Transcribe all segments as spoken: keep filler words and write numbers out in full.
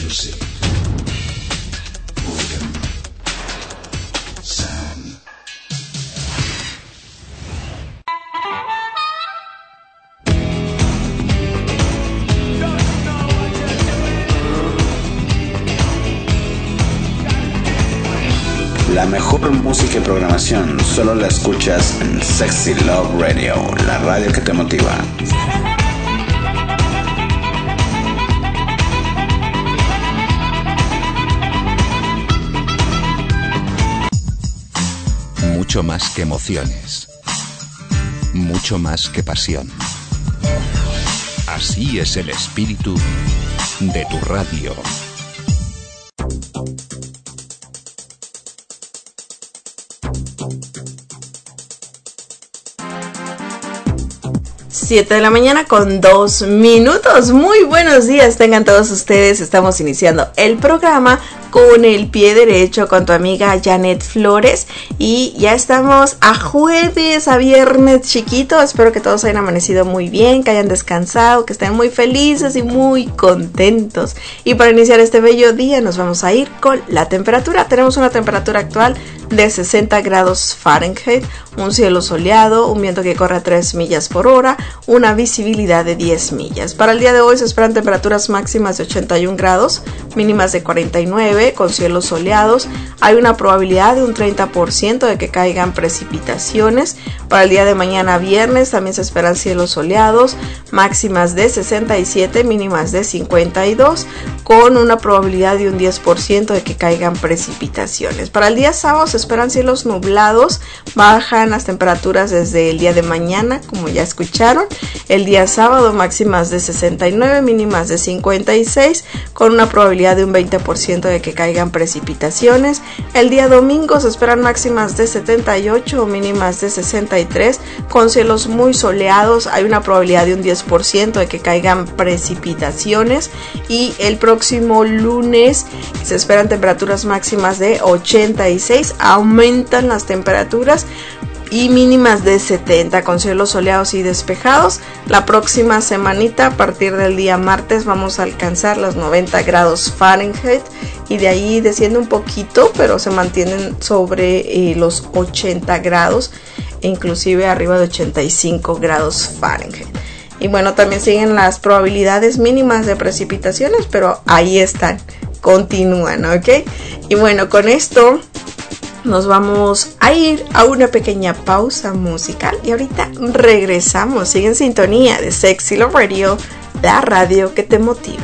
Music. Organ. Sound. La mejor música y programación solo la escuchas en Sexy Love Radio, la radio que te motiva. Mucho más que emociones, mucho más que pasión. Así es el espíritu de tu radio. siete de la mañana con dos minutos. Muy buenos días tengan todos ustedes. Estamos iniciando el programa con el pie derecho con tu amiga Janet Flores. Y ya estamos a jueves, a viernes chiquito. Espero que todos hayan amanecido muy bien, que hayan descansado, que estén muy felices y muy contentos. Y para iniciar este bello día nos vamos a ir con la temperatura. Tenemos una temperatura actual de sesenta grados Fahrenheit, un cielo soleado, un viento que corre a tres millas por hora, una visibilidad de diez millas. Para el día de hoy se esperan temperaturas máximas de ochenta y un grados, mínimas de cuarenta y nueve, con cielos soleados. Hay una probabilidad de un treinta por ciento de que caigan precipitaciones. Para el día de mañana viernes también se esperan cielos soleados, máximas de sesenta y siete, mínimas de cincuenta y dos, con una probabilidad de un diez por ciento de que caigan precipitaciones. Para el día sábado se esperan cielos nublados, bajan las temperaturas desde el día de mañana, como ya escucharon. El día sábado máximas de sesenta y nueve, mínimas de cincuenta y seis, con una probabilidad de un veinte por ciento de que caigan precipitaciones. El día domingo se esperan máximas de setenta y ocho, mínimas de sesenta y tres, con cielos muy soleados. Hay una probabilidad de un diez por ciento de que caigan precipitaciones. Y el próximo lunes se esperan temperaturas máximas de ochenta y seis, aumentan las temperaturas y mínimas de setenta, con cielos soleados y despejados. La próxima semanita, a partir del día martes, vamos a alcanzar los noventa grados Fahrenheit y de ahí desciende un poquito, pero se mantienen sobre eh, los ochenta grados e inclusive arriba de ochenta y cinco grados Fahrenheit. Y bueno, también siguen las probabilidades mínimas de precipitaciones, pero ahí están, continúan, ¿ok? Y bueno, con esto nos vamos a ir a una pequeña pausa musical y ahorita regresamos. Sigue en sintonía de Sexy Love Radio, la radio que te motiva.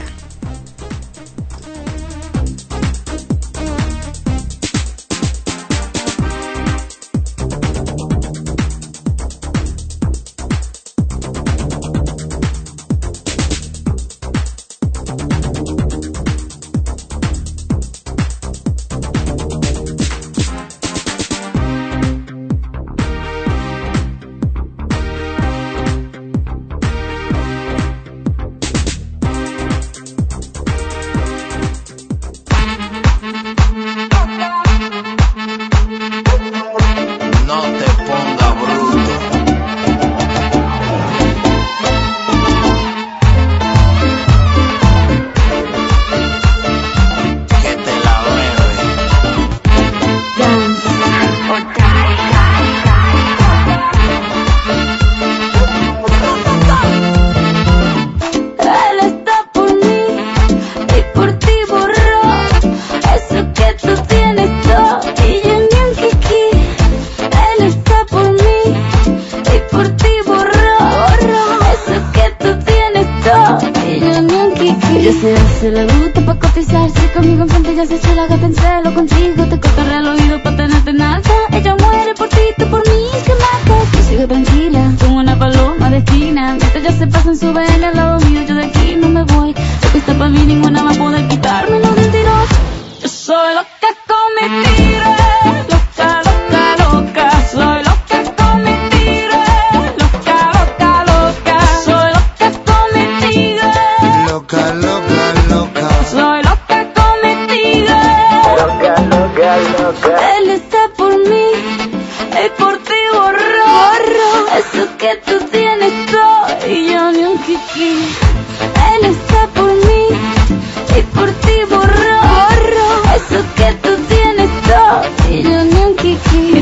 Él está por mí y por ti.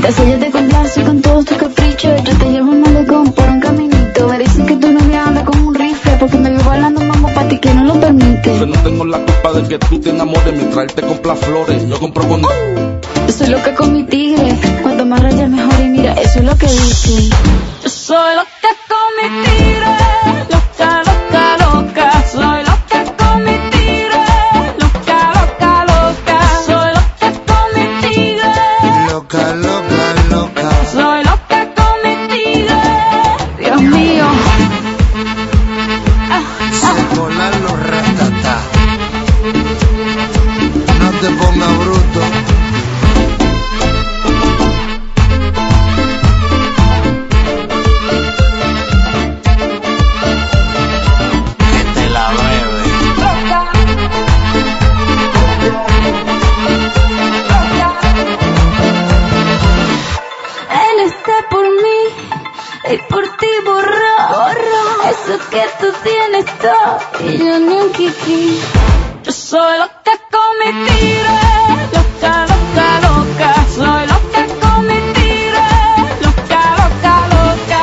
Eso ya te complace con todos tus caprichos. Yo te llevo un malecón por un caminito. Me dicen que tu novia anda con un rifle, porque me veo bailando mambo pa' ti que no lo permite. Yo no tengo la culpa de que tú te enamores mientras él te compra flores. Yo compro con... Yo soy loca con mi tigre, cuanto más rayas mejor, y mira, eso es lo que dice. Yo soy loca con mi tigre, loca, loca, loca. Soy loca con mi tigre, loca, loca, loca. Soy loca con mi tigre, loca, loca, loca. Soy loca con mi tigre, Dios mío. Ah, ah. Se volan los ratatá. No te pongas bruto. Y por ti borró, borró eso que tú tienes todo y yo ni un kiki. Yo soy loca con mi tigre, loca, loca, loca. Soy loca con mi tigre, loca, loca, loca,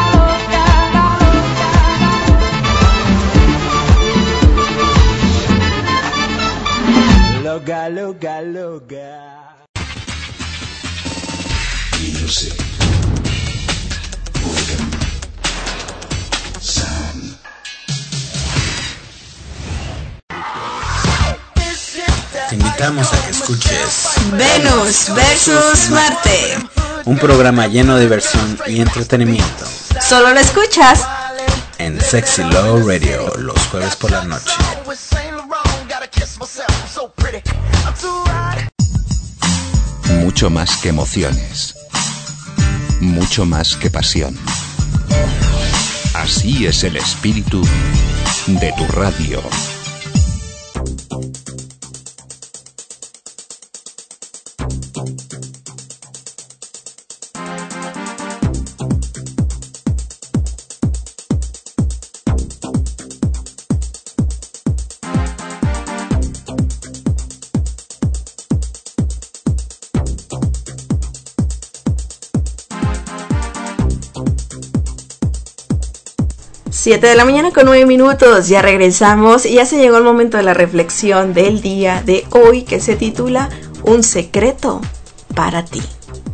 loca, loca, loca, loca. Music. Sound. Te invitamos a que escuches Venus versus Marte. un programa lleno de diversión y entretenimiento Solo lo escuchas en Sexy Love Radio los jueves por la noche. Mucho más que emociones. Mucho más que pasión. Así es el espíritu de tu radio. siete de la mañana con nueve minutos, ya regresamos y ya se llegó el momento de la reflexión del día de hoy, que se titula Un secreto para ti.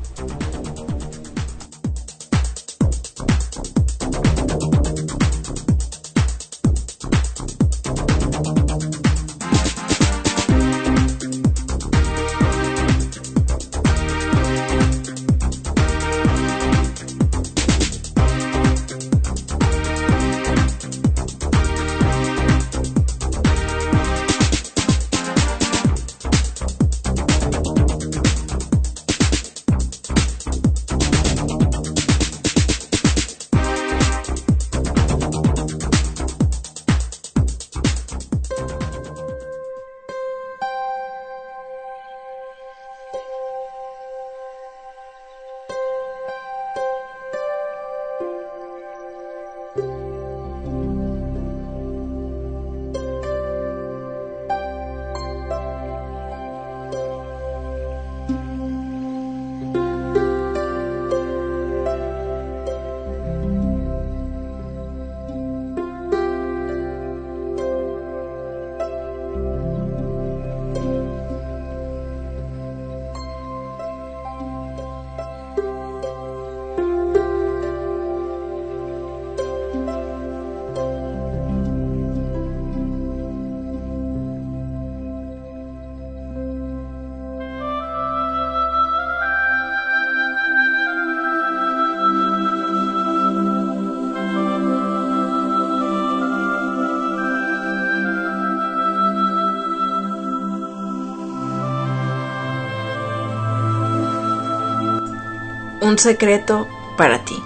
Un secreto para ti.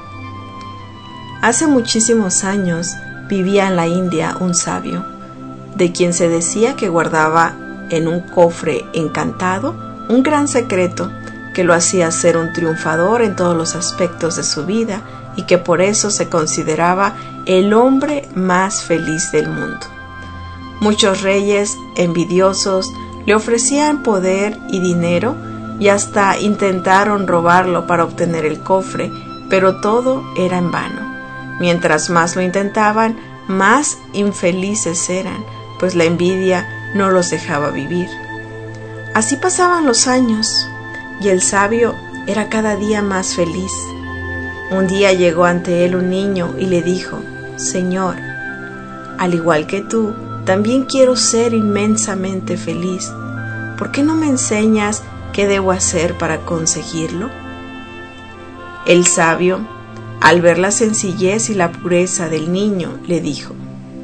Hace muchísimos años vivía en la India un sabio, de quien se decía que guardaba en un cofre encantado un gran secreto que lo hacía ser un triunfador en todos los aspectos de su vida y que por eso se consideraba el hombre más feliz del mundo. Muchos reyes envidiosos le ofrecían poder y dinero y hasta intentaron robarlo para obtener el cofre, pero todo era en vano. Mientras más lo intentaban, más infelices eran, pues la envidia no los dejaba vivir. Así pasaban los años, y el sabio era cada día más feliz. Un día llegó ante él un niño y le dijo: Señor, al igual que tú, también quiero ser inmensamente feliz. ¿Por qué no me enseñas qué debo hacer para conseguirlo? El sabio, al ver la sencillez y la pureza del niño, le dijo: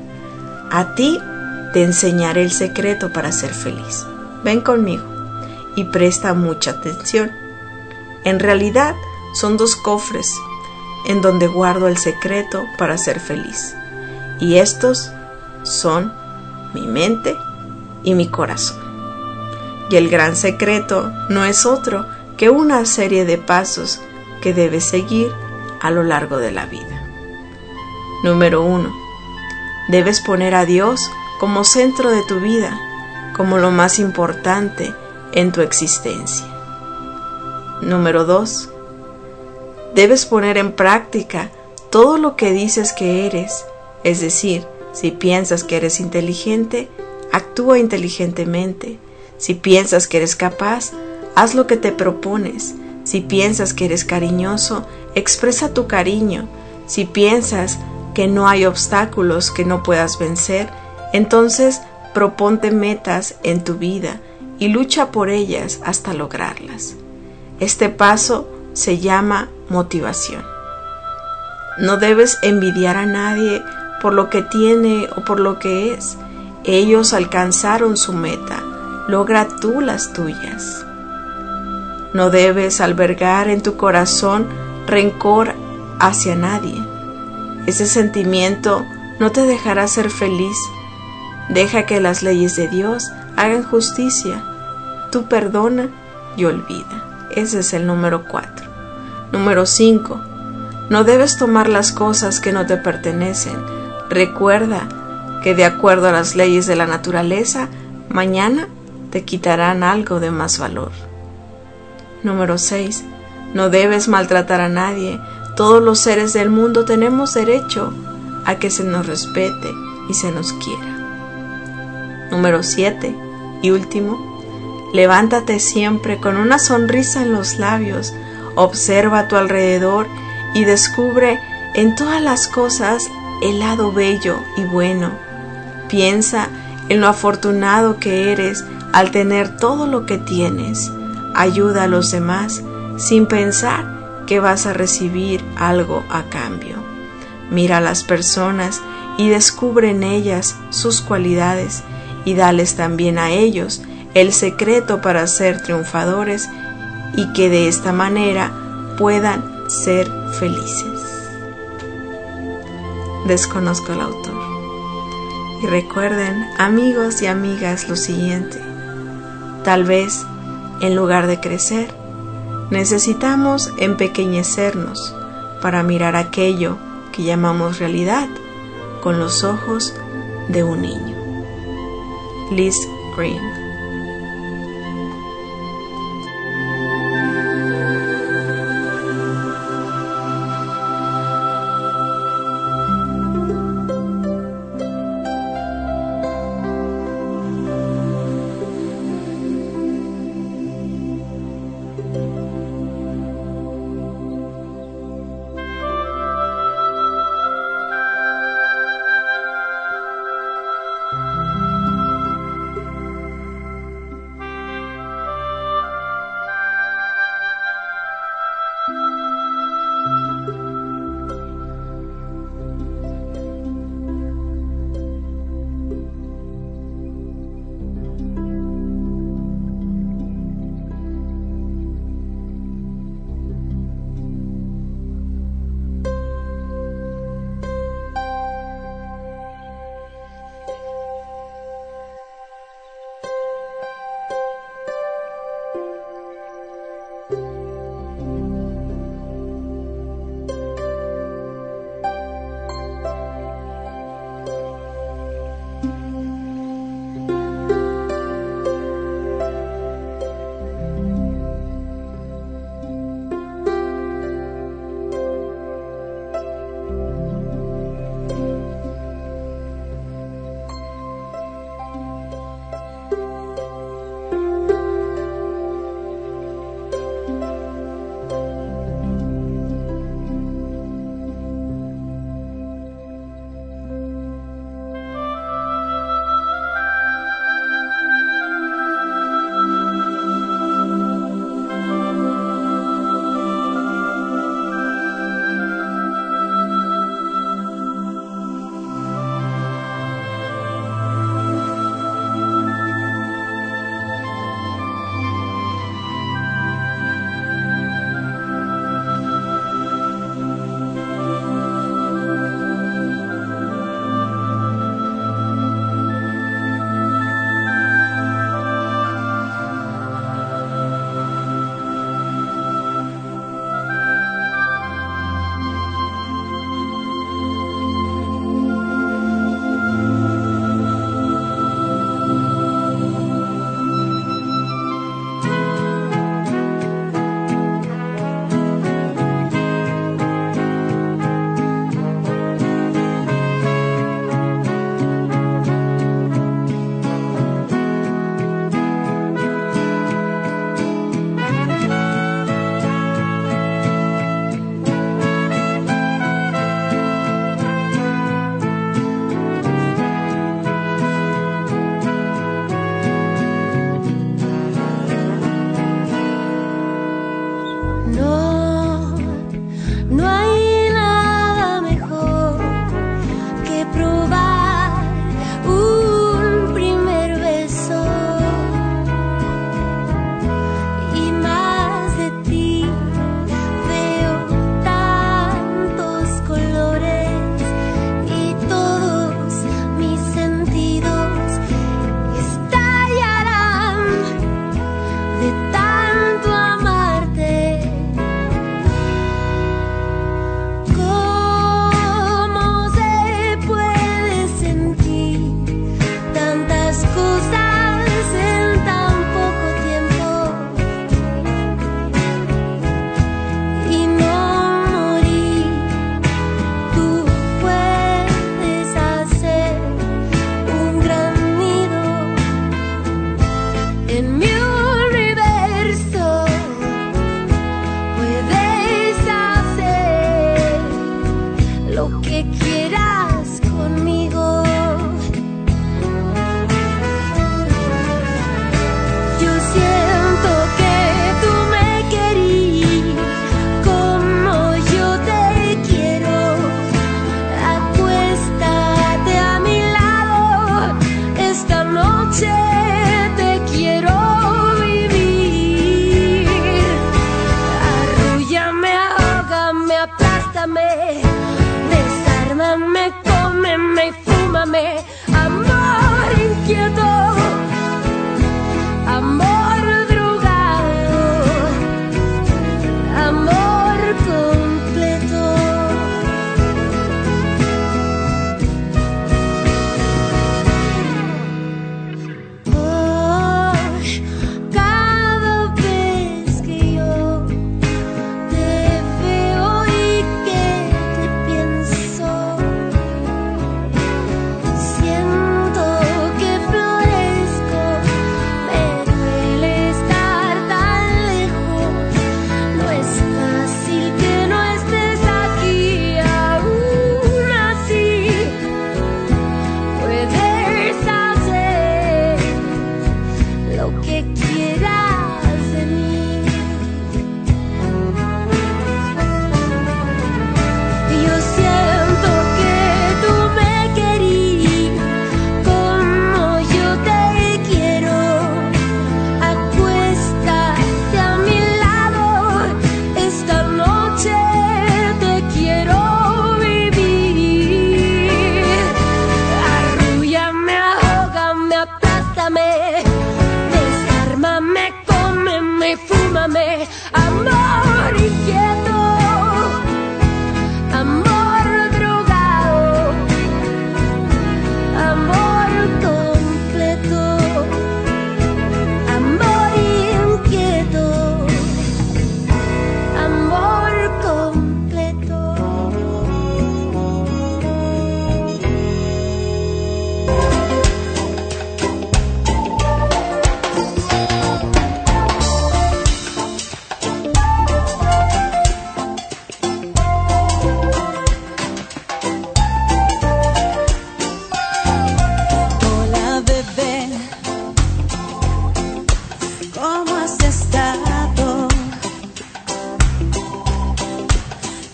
A ti te enseñaré el secreto para ser feliz. Ven conmigo y presta mucha atención. En realidad son dos cofres en donde guardo el secreto para ser feliz. Y estos son mi mente y mi corazón. Y el gran secreto no es otro que una serie de pasos que debes seguir a lo largo de la vida. Número uno. Debes poner a Dios como centro de tu vida, como lo más importante en tu existencia. Número dos. Debes poner en práctica todo lo que dices que eres, es decir, si piensas que eres inteligente, actúa inteligentemente. Si piensas que eres capaz, haz lo que te propones. Si piensas que eres cariñoso, expresa tu cariño. Si piensas que no hay obstáculos que no puedas vencer, entonces proponte metas en tu vida y lucha por ellas hasta lograrlas. Este paso se llama motivación. No debes envidiar a nadie por lo que tiene o por lo que es. Ellos alcanzaron su meta. Logra tú las tuyas. No debes albergar en tu corazón rencor hacia nadie. Ese sentimiento no te dejará ser feliz. Deja que las leyes de Dios hagan justicia. Tú perdona y olvida. Ese es el número cuatro. Número cinco. No debes tomar las cosas que no te pertenecen. Recuerda que de acuerdo a las leyes de la naturaleza, mañana te quitarán algo de más valor. Número seis. No debes maltratar a nadie. Todos los seres del mundo tenemos derecho a que se nos respete y se nos quiera. Número siete. Y último. Levántate siempre con una sonrisa en los labios. Observa a tu alrededor y descubre en todas las cosas el lado bello y bueno. Piensa en lo afortunado que eres al tener todo lo que tienes. Ayuda a los demás sin pensar que vas a recibir algo a cambio. Mira a las personas y descubre en ellas sus cualidades y dales también a ellos el secreto para ser triunfadores y que de esta manera puedan ser felices. Desconozco el autor. Y recuerden, amigos y amigas, lo siguiente. Tal vez, en lugar de crecer, necesitamos empequeñecernos para mirar aquello que llamamos realidad con los ojos de un niño. Liz Green.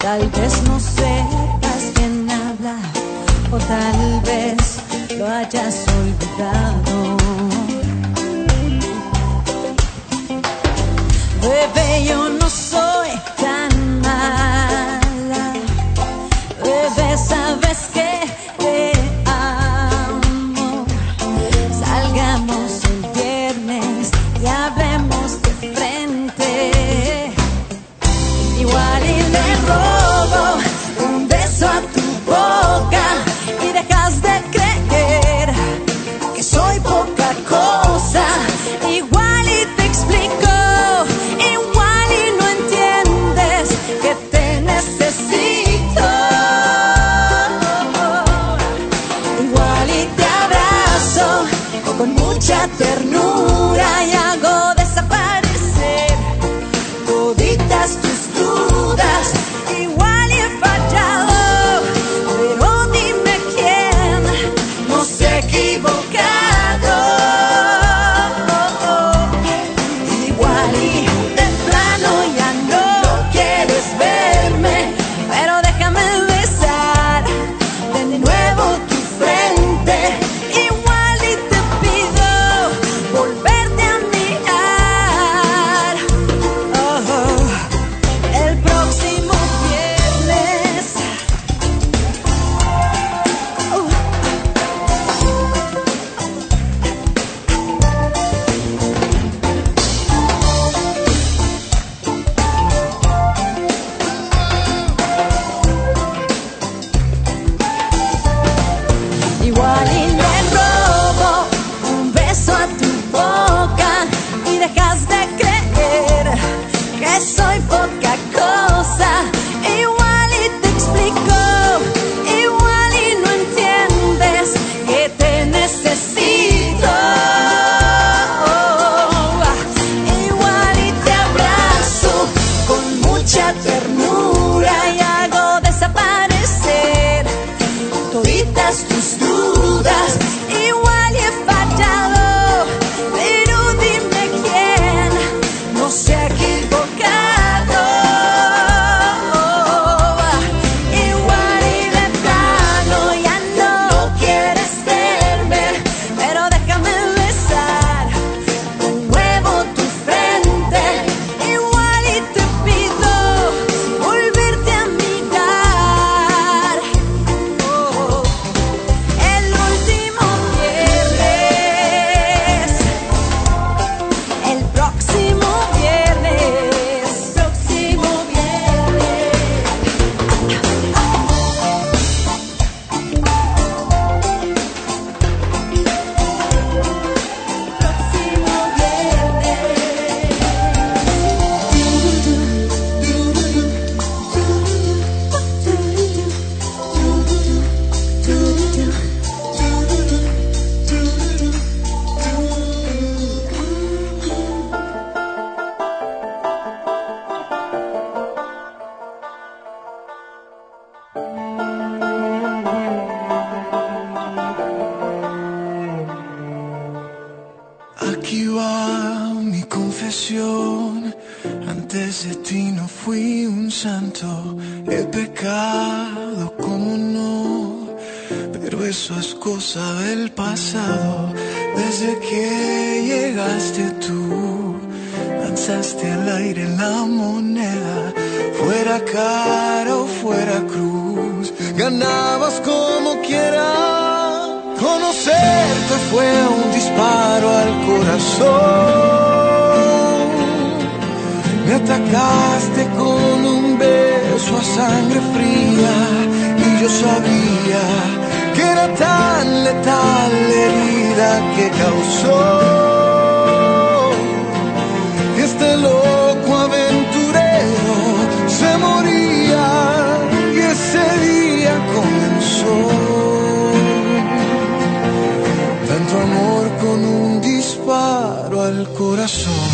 Tal vez no sepas quién habla, o tal vez lo hayas olvidado. Bebé, yo no soy tan mala. Bebé, sabes que te amo. Salgamos el viernes y hablemos de frente. Igual y le robo un beso a tu boca y dejas de creer que soy poca cosa. Igual y te explico, igual y no entiendes que te necesito. Igual y te abrazo con mucha ternura y hago desaparecer toditas tus dudas. Igual y he fallado, pero dime quién no se ha equivocado. Igual y de plano ya no quieres verme, pero déjame besar de nuevo tu frente. Igual y te pido volverte a mirar. Oh, el próximo viernes. Uh. Igual y le robo un beso a tu boca y dejas de creer que soy poca cosa. Igual y te explico, igual y no entiendes que te necesito. Igual y te abrazo con mucha ternura y hago desaparecer toditas tus dudas. Igual y he fallado, pero dime quién no se ha equivocado. Igual y de plano ya no quieres verme, pero déjame besar de nuevo tu frente. Igual y te pido volverte a mirar. Oh, el último viernes, el próximo viernes, próximo viernes. Próximo Aquí va mi confesión. Antes de ti no fui un santo. He pecado, como no. Pero eso es cosa del pasado. Desde que llegaste tú, lanzaste al aire la moneda. Fuera cara o fuera cruz, ganabas como quieras. Conocerte fue un disparo al corazón. Me atacaste con un beso a sangre fría y yo sabía que era tan letal la herida que causó este loco aventurero. Se moría y ese día comenzó. Tanto amor con un disparo al corazón.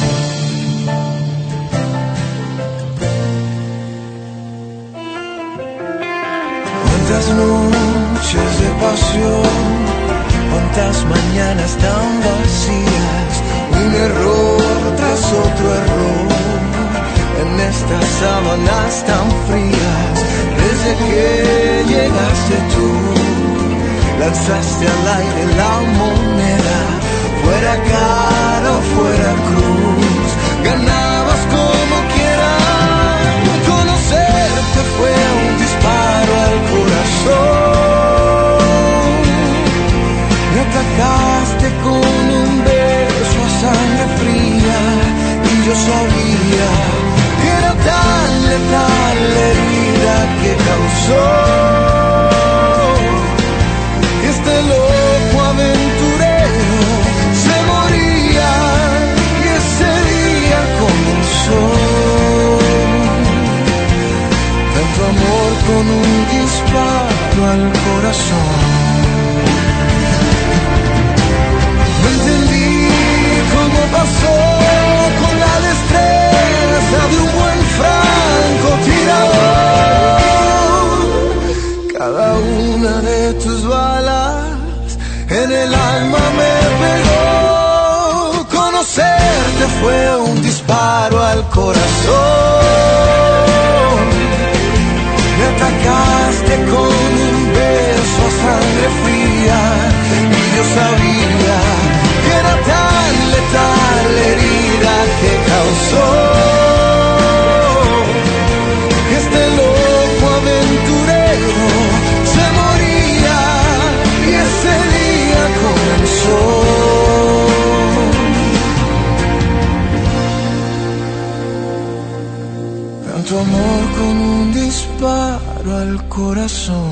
Cuántas noches de pasión, cuántas mañanas tan vacías, un error tras otro error. en estas sábanas tan frías. Desde que llegaste tú, lanzaste al aire la moneda, fuera cara o fuera cruz, ganabas como quieras. Conocerte fue un disparo al corazón, me atacaste con un beso a sangre fría, y yo sabía que era tan letal la herida que causó que este loco aventurero se moría, y ese día comenzó tanto amor con un disparo al corazón. No entendí cómo pasó con la destreza de un buen francotirador. Cada una de tus balas en el alma me pegó. Conocerte fue un disparo al corazón. Me atacaste con un beso a sangre fría, y yo sabía que era tan letal la herida que causó que este loco aventurero se moría, y ese día comenzó tanto amor con un disparo al corazón.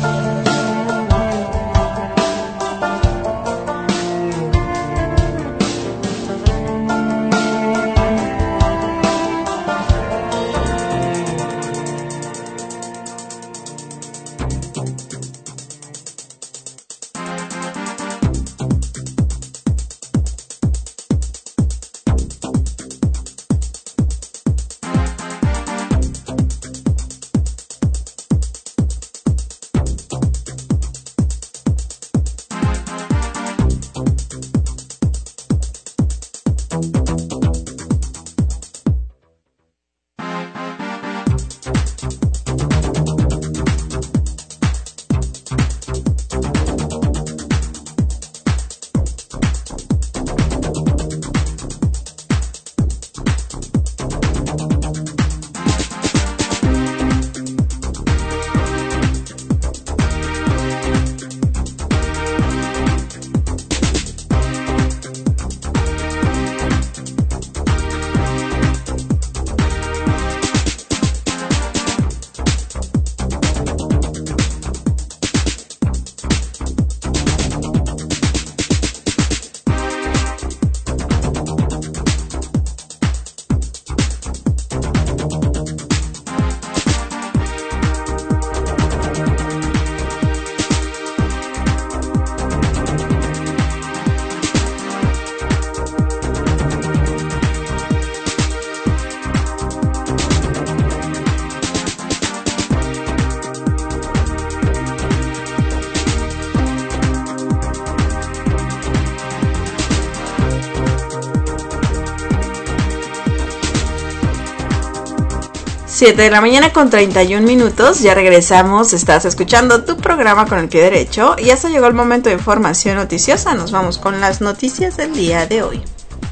siete de la mañana con treinta y un minutos, ya regresamos, estás escuchando tu programa Con el Pie Derecho y hasta llegó el momento de información noticiosa. Nos vamos con las noticias del día de hoy.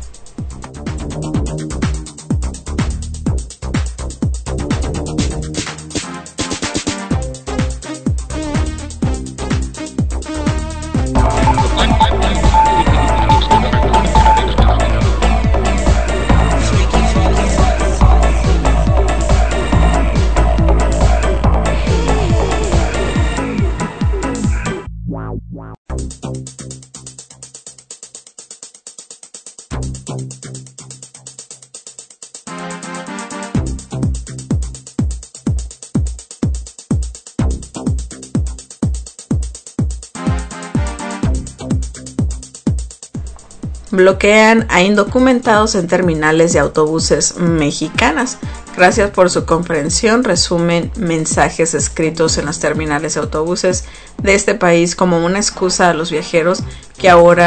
Bloquean a indocumentados en terminales de autobuses mexicanas. Gracias por su comprensión. Resumen mensajes escritos en las terminales de autobuses de este país como una excusa a los viajeros que ahora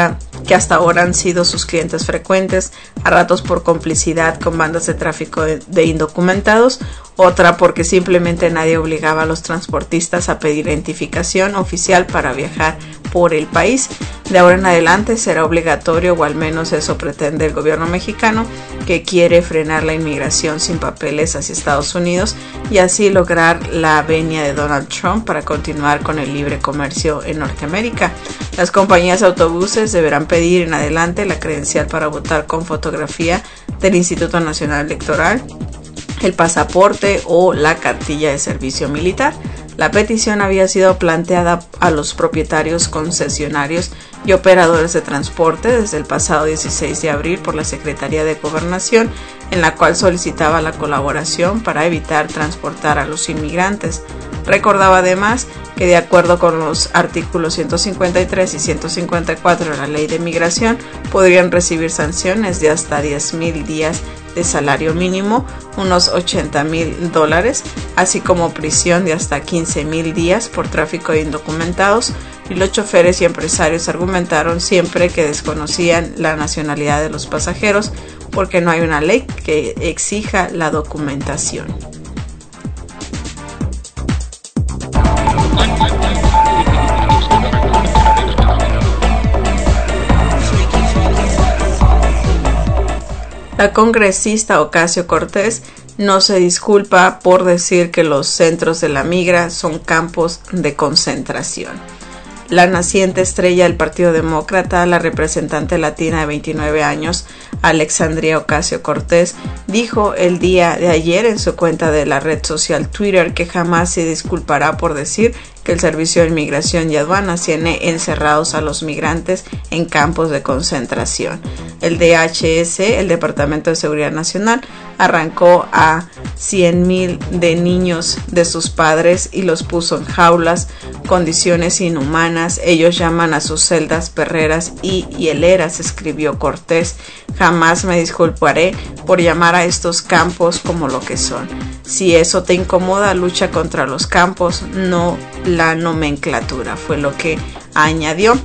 que hasta ahora han sido sus clientes frecuentes, a ratos por complicidad con bandas de tráfico de, de indocumentados, otra porque simplemente nadie obligaba a los transportistas a pedir identificación oficial para viajar por el país. De ahora en adelante será obligatorio, o al menos eso pretende el gobierno mexicano, que quiere frenar la inmigración sin papeles hacia Estados Unidos y así lograr la venia de Donald Trump para continuar con el libre comercio en Norteamérica. Las compañías de autobuses deberán pedir en adelante la credencial para votar con fotografía del Instituto Nacional Electoral, el pasaporte o la cartilla de servicio militar. La petición había sido planteada a los propietarios, concesionarios y operadores de transporte desde el pasado dieciséis de abril por la Secretaría de Gobernación, en la cual solicitaba la colaboración para evitar transportar a los inmigrantes. Recordaba además que de acuerdo con los artículos ciento cincuenta y tres y ciento cincuenta y cuatro de la Ley de Migración podrían recibir sanciones de hasta diez mil días de salario mínimo, unos ochenta mil dólares, así como prisión de hasta quince mil días por tráfico de indocumentados, y los choferes y empresarios argumentaron siempre que desconocían la nacionalidad de los pasajeros porque no hay una ley que exija la documentación. La congresista Ocasio-Cortez no se disculpa por decir que los centros de la migra son campos de concentración. La naciente estrella del Partido Demócrata, la representante latina de veintinueve años, Alexandria Ocasio-Cortez, dijo el día de ayer en su cuenta de la red social Twitter que jamás se disculpará por decir que el Servicio de Inmigración y Aduanas tiene encerrados a los migrantes en campos de concentración. El D H S, el Departamento de Seguridad Nacional, arrancó a cien mil de niños de sus padres y los puso en jaulas, condiciones inhumanas. Ellos llaman a sus celdas perreras y hieleras, escribió Cortés. Jamás me disculparé por llamar a estos campos como lo que son. Si eso te incomoda, lucha contra los campos, no la nomenclatura, fue lo que añadió.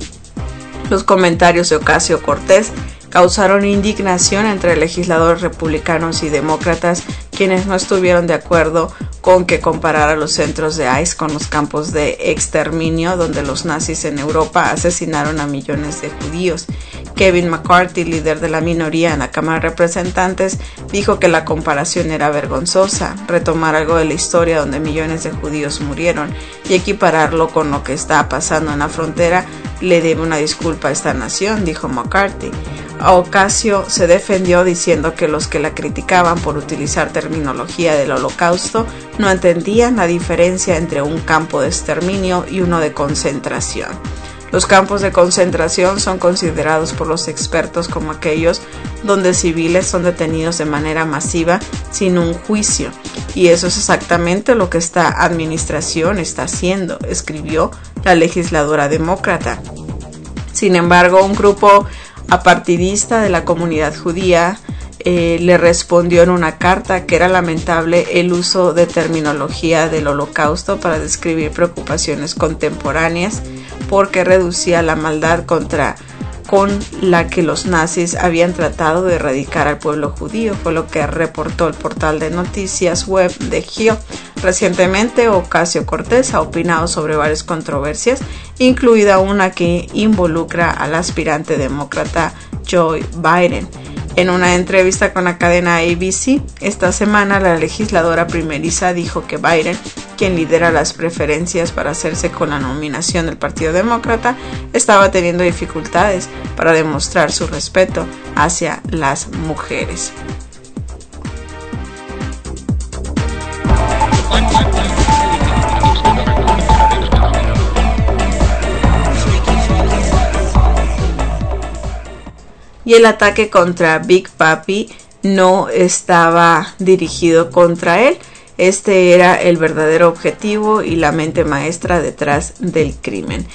Los comentarios de Ocasio-Cortez causaron indignación entre legisladores republicanos y demócratas, quienes no estuvieron de acuerdo con que comparara los centros de I C E con los campos de exterminio donde los nazis en Europa asesinaron a millones de judíos. Kevin McCarthy, líder de la minoría en la Cámara de Representantes, dijo que la comparación era vergonzosa. Retomar algo de la historia donde millones de judíos murieron y equipararlo con lo que está pasando en la frontera le debe una disculpa a esta nación, dijo McCarthy. Ocasio se defendió diciendo que los que la criticaban por utilizar terminología del Holocausto no entendían la diferencia entre un campo de exterminio y uno de concentración. Los campos de concentración son considerados por los expertos como aquellos donde civiles son detenidos de manera masiva sin un juicio, y eso es exactamente lo que esta administración está haciendo, escribió la legisladora demócrata. Sin embargo, un grupo apartidista de la comunidad judía eh, le respondió en una carta que era lamentable el uso de terminología del Holocausto para describir preocupaciones contemporáneas porque reducía la maldad contra con la que los nazis habían tratado de erradicar al pueblo judío, fue lo que reportó el portal de noticias web de Geo. Recientemente, Ocasio-Cortez ha opinado sobre varias controversias, incluida una que involucra al aspirante demócrata Joe Biden. En una entrevista con la cadena A B C, esta semana la legisladora primeriza dijo que Biden, quien lidera las preferencias para hacerse con la nominación del Partido Demócrata, estaba teniendo dificultades para demostrar su respeto hacia las mujeres. Y el ataque contra Big Papi no estaba dirigido contra él. Este era el verdadero objetivo y la mente maestra detrás del crimen.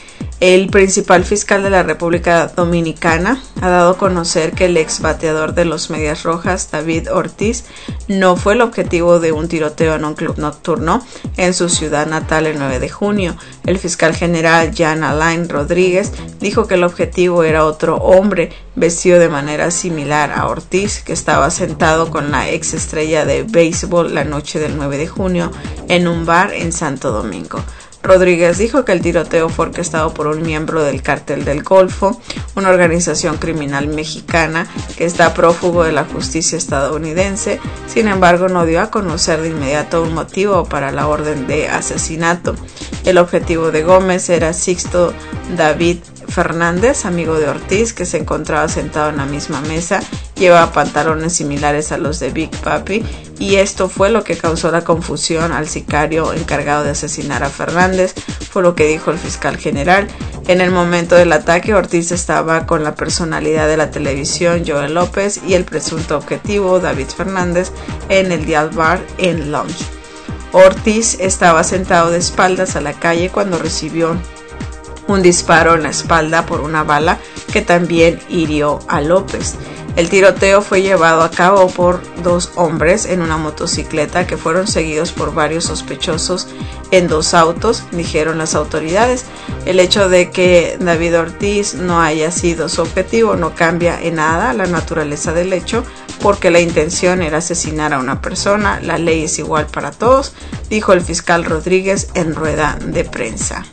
El principal fiscal de la República Dominicana ha dado a conocer que el ex bateador de los Medias Rojas, David Ortiz, no fue el objetivo de un tiroteo en un club nocturno en su ciudad natal el nueve de junio. El fiscal general Jan Alain Rodríguez dijo que el objetivo era otro hombre vestido de manera similar a Ortiz, que estaba sentado con la ex estrella de béisbol la noche del nueve de junio en un bar en Santo Domingo. Rodríguez dijo que el tiroteo fue orquestado por un miembro del Cártel del Golfo, una organización criminal mexicana que está prófugo de la justicia estadounidense. Sin embargo, no dio a conocer de inmediato un motivo para la orden de asesinato. El objetivo de Gómez era Sixto David Fernández, amigo de Ortiz, que se encontraba sentado en la misma mesa. Llevaba pantalones similares a los de Big Papi, y esto fue lo que causó la confusión al sicario encargado de asesinar a Fernández, fue lo que dijo el fiscal general. En el momento del ataque, Ortiz estaba con la personalidad de la televisión Joel López y el presunto objetivo, David Fernández, en el Dial Bar en Lounge. Ortiz estaba sentado de espaldas a la calle cuando recibió un disparo en la espalda por una bala que también hirió a López. El tiroteo fue llevado a cabo por dos hombres en una motocicleta que fueron seguidos por varios sospechosos en dos autos, dijeron las autoridades. El hecho de que David Ortiz no haya sido su objetivo no cambia en nada la naturaleza del hecho, porque la intención era asesinar a una persona. La ley es igual para todos, dijo el fiscal Rodríguez en rueda de prensa.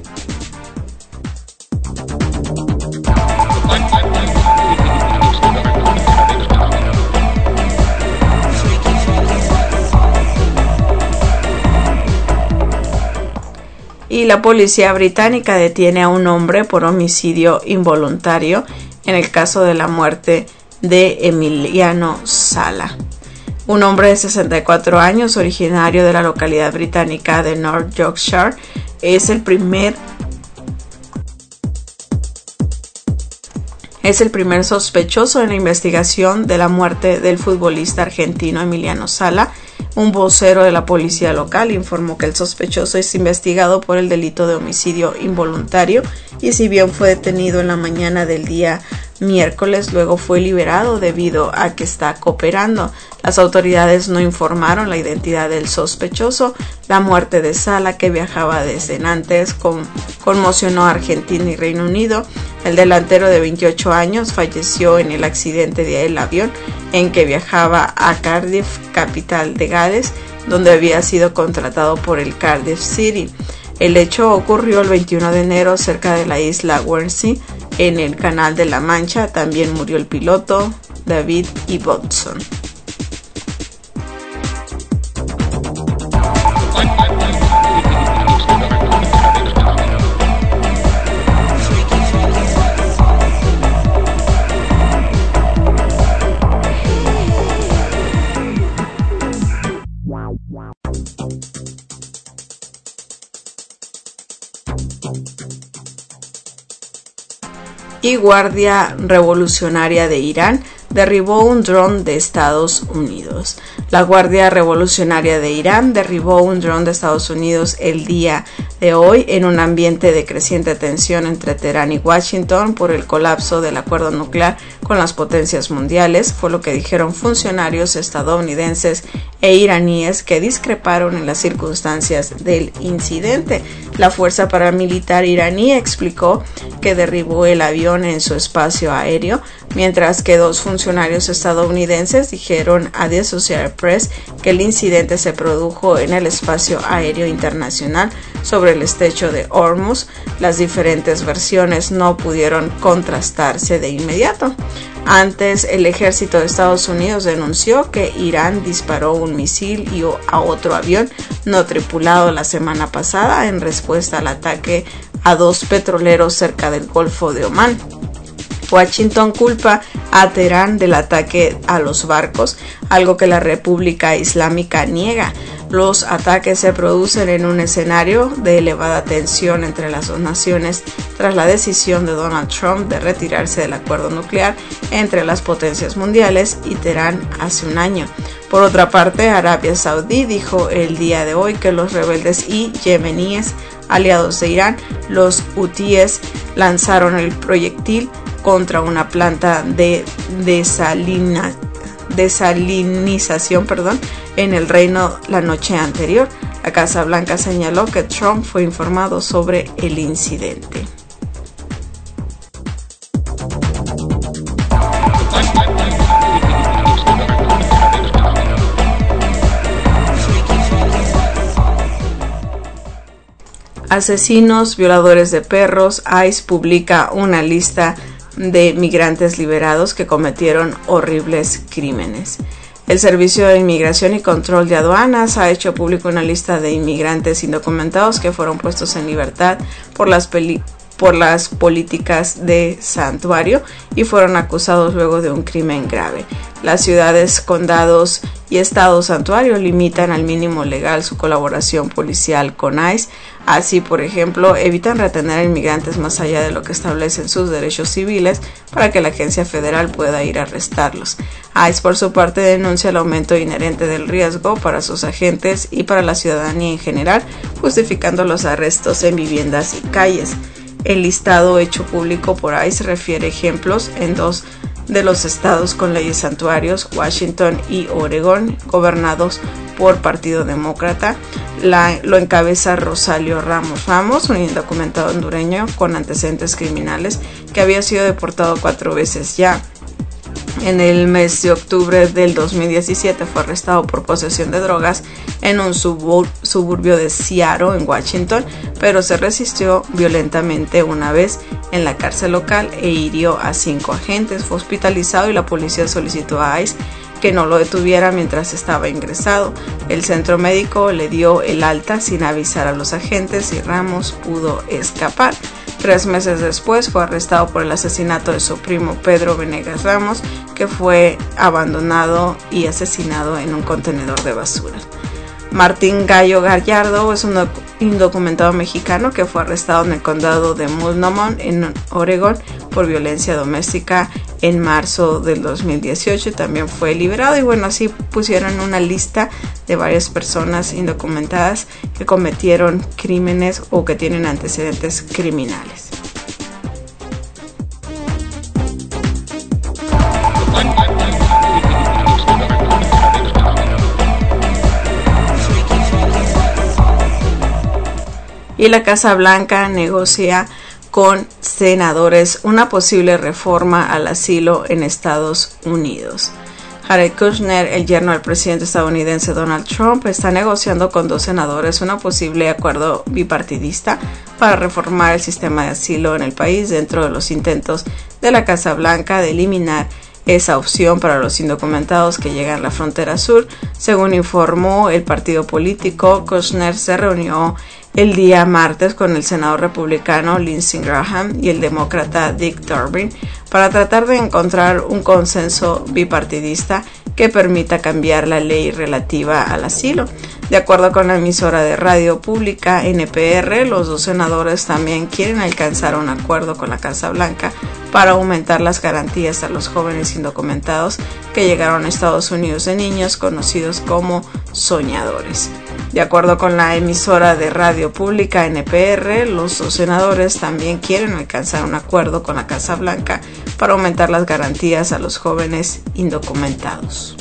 Y la policía británica detiene a un hombre por homicidio involuntario en el caso de la muerte de Emiliano Sala. Un hombre de sesenta y cuatro años, originario de la localidad británica de North Yorkshire, es el primer es el primer sospechoso en la investigación de la muerte del futbolista argentino Emiliano Sala. Un vocero de la policía local informó que el sospechoso es investigado por el delito de homicidio involuntario y, si bien fue detenido en la mañana del día miércoles, luego fue liberado debido a que está cooperando. Las autoridades no informaron la identidad del sospechoso. La muerte de Sala, que viajaba desde Nantes, con, conmocionó a Argentina y Reino Unido. El delantero de veintiocho años falleció en el accidente del avión en que viajaba a Cardiff, capital de Gales, donde había sido contratado por el Cardiff City. El hecho ocurrió el veintiuno de enero cerca de la isla Guernsey, en el Canal de la Mancha. También murió el piloto David Ibbotson. Y Guardia Revolucionaria de Irán derribó un dron de Estados Unidos. La Guardia Revolucionaria de Irán derribó un dron de Estados Unidos el día de hoy en un ambiente de creciente tensión entre Teherán y Washington por el colapso del acuerdo nuclear con las potencias mundiales, fue lo que dijeron funcionarios estadounidenses e iraníes que discreparon en las circunstancias del incidente. La fuerza paramilitar iraní explicó que derribó el avión en su espacio aéreo, mientras que dos funcionarios estadounidenses dijeron a The Associated Press que el incidente se produjo en el espacio aéreo internacional sobre el estrecho de Hormuz. Las diferentes versiones no pudieron contrastarse de inmediato. Antes, el ejército de Estados Unidos denunció que Irán disparó un misil y a otro avión no tripulado la semana pasada en respuesta al ataque a dos petroleros cerca del Golfo de Omán. Washington culpa a Teherán del ataque a los barcos, algo que la República Islámica niega. Los ataques se producen en un escenario de elevada tensión entre las dos naciones tras la decisión de Donald Trump de retirarse del acuerdo nuclear entre las potencias mundiales y Teherán hace un año. Por otra parte, Arabia Saudí dijo el día de hoy que los rebeldes y yemeníes aliados de Irán, los hutíes lanzaron el proyectil contra una planta de desalina, desalinización perdón, en el Reino la noche anterior. La Casa Blanca señaló que Trump fue informado sobre el incidente. Asesinos, violadores de perros. ICE publica una lista de migrantes liberados que cometieron horribles crímenes. El Servicio de Inmigración y Control de Aduanas ha hecho público una lista de inmigrantes indocumentados que fueron puestos en libertad por las peli- por las políticas de santuario y fueron acusados luego de un crimen grave. Las ciudades, condados y estados santuario limitan al mínimo legal su colaboración policial con ICE. Así, por ejemplo, evitan retener a inmigrantes más allá de lo que establecen sus derechos civiles para que la agencia federal pueda ir a arrestarlos. ICE, por su parte, denuncia el aumento inherente del riesgo para sus agentes y para la ciudadanía en general, justificando los arrestos en viviendas y calles. El listado hecho público por ICE refiere ejemplos en dos de los estados con leyes santuarios, Washington y Oregón, gobernados por Partido Demócrata. La, lo encabeza Rosalio Ramos Ramos, un indocumentado hondureño con antecedentes criminales que había sido deportado cuatro veces ya. En el mes de octubre del dos mil diecisiete fue arrestado por posesión de drogas en un subur- suburbio de Seattle, en Washington, pero se resistió violentamente una vez en la cárcel local e hirió a cinco agentes. Fue hospitalizado y la policía solicitó a ICE que no lo detuviera mientras estaba ingresado. El centro médico le dio el alta sin avisar a los agentes y Ramos pudo escapar. Tres meses después fue arrestado por el asesinato de su primo Pedro Venegas Ramos, que fue abandonado y asesinado en un contenedor de basura. Martín Gallo Gallardo es un indocumentado mexicano que fue arrestado en el condado de Multnomah, en Oregón, por violencia doméstica en marzo del dos mil dieciocho. También fue liberado y bueno, así pusieron una lista de varias personas indocumentadas que cometieron crímenes o que tienen antecedentes criminales. Y la Casa Blanca negocia con senadores una posible reforma al asilo en Estados Unidos. Jared Kushner, el yerno del presidente estadounidense Donald Trump, está negociando con dos senadores un posible acuerdo bipartidista para reformar el sistema de asilo en el país dentro de los intentos de la Casa Blanca de eliminar esa opción para los indocumentados que llegan a la frontera sur. Según informó el partido político, Kushner se reunió el día martes con el senador republicano Lindsey Graham y el demócrata Dick Durbin para tratar de encontrar un consenso bipartidista que permita cambiar la ley relativa al asilo. De acuerdo con la emisora de radio pública N P R, los dos senadores también quieren alcanzar un acuerdo con la Casa Blanca para aumentar las garantías a los jóvenes indocumentados que llegaron a Estados Unidos de niños, conocidos como soñadores. De acuerdo con la emisora de radio pública N P R, los dos senadores también quieren alcanzar un acuerdo con la Casa Blanca para aumentar las garantías a los jóvenes indocumentados.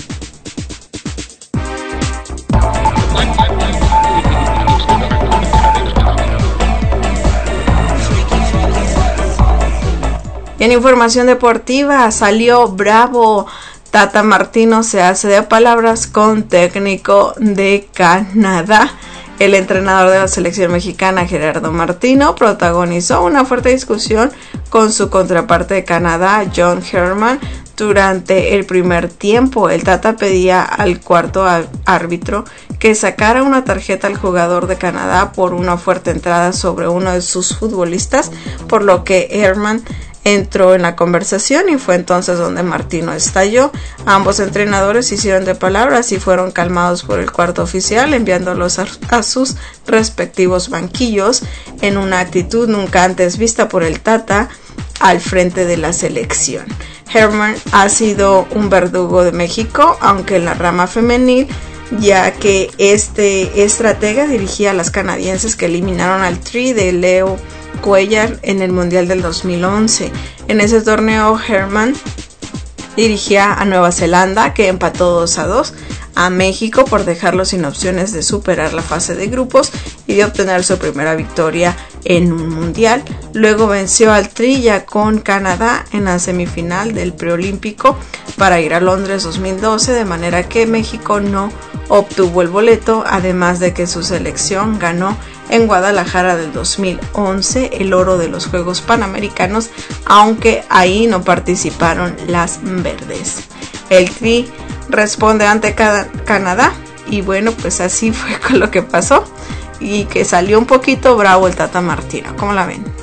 Y en información deportiva, salió bravo. Tata Martino se hace de palabras con técnico de Canadá. El entrenador de la selección mexicana, Gerardo Martino, protagonizó una fuerte discusión con su contraparte de Canadá, John Herman, durante el primer tiempo. El Tata pedía al cuarto árbitro que sacara una tarjeta al jugador de Canadá por una fuerte entrada sobre uno de sus futbolistas, por lo que Herman entró en la conversación y fue entonces donde Martino estalló. Ambos entrenadores hicieron de palabras y fueron calmados por el cuarto oficial, enviándolos a, a sus respectivos banquillos en una actitud nunca antes vista por el Tata al frente de la selección. Herman ha sido un verdugo de México, aunque en la rama femenil ya que este estratega dirigía a las canadienses que eliminaron al Tri de Leo Cuellar en el Mundial del dos mil once. En ese torneo Herman dirigía a Nueva Zelanda, que empató dos a dos a México por dejarlo sin opciones de superar la fase de grupos y de obtener su primera victoria en un mundial. Luego venció al Tri ya con Canadá en la semifinal del preolímpico para ir a Londres dos mil doce, de manera que México no obtuvo el boleto, además de que su selección ganó en Guadalajara del dos mil once el oro de los Juegos Panamericanos, aunque ahí no participaron las verdes. El Tri responde ante Canadá y bueno, pues así fue con lo que pasó y que salió un poquito bravo el Tata Martino. ¿Cómo la ven?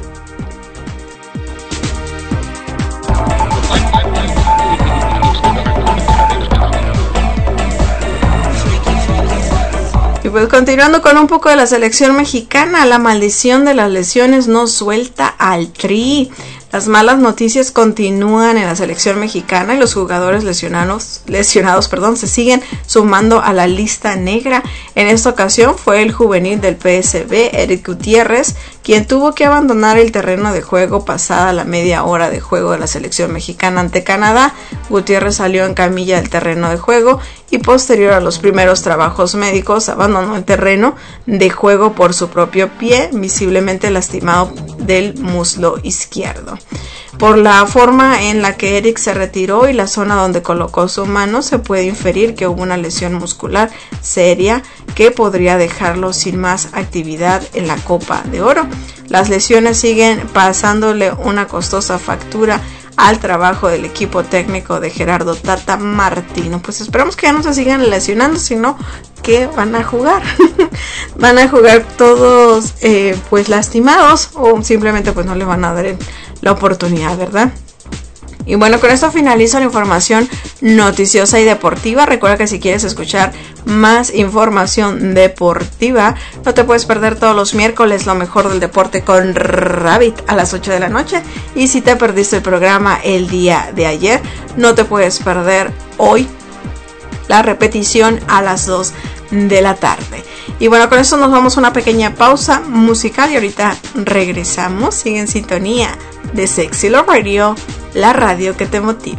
Y pues continuando con un poco de la selección mexicana, la maldición de las lesiones no suelta al Tri. Las malas noticias continúan en la selección mexicana y los jugadores lesionados, lesionados perdón, se siguen sumando a la lista negra. En esta ocasión fue el juvenil del P S V, Eric Gutiérrez, quien tuvo que abandonar el terreno de juego pasada la media hora de juego de la selección mexicana ante Canadá. Gutiérrez salió en camilla del terreno de juego y posterior a los primeros trabajos médicos abandonó el terreno de juego por su propio pie, visiblemente lastimado del muslo izquierdo. Por la forma en la que Eric se retiró y la zona donde colocó su mano, se puede inferir que hubo una lesión muscular seria que podría dejarlo sin más actividad en la Copa de Oro. Las lesiones siguen pasándole una costosa factura al trabajo del equipo técnico de Gerardo Tata Martino. Pues esperamos que ya no se sigan lesionando, sino que van a jugar. Van a jugar todos eh, pues lastimados o simplemente pues no le van a dar la oportunidad, ¿verdad? Y bueno, con esto finalizo la información noticiosa y deportiva. Recuerda que si quieres escuchar más información deportiva, no te puedes perder todos los miércoles lo mejor del deporte con Rabbit a las ocho de la noche. Y si te perdiste el programa el día de ayer, no te puedes perder hoy la repetición a las dos de la tarde. Y bueno, con eso nos vamos a una pequeña pausa musical y ahorita regresamos. Sigue en sintonía de Sexy Love Radio, la radio que te motiva.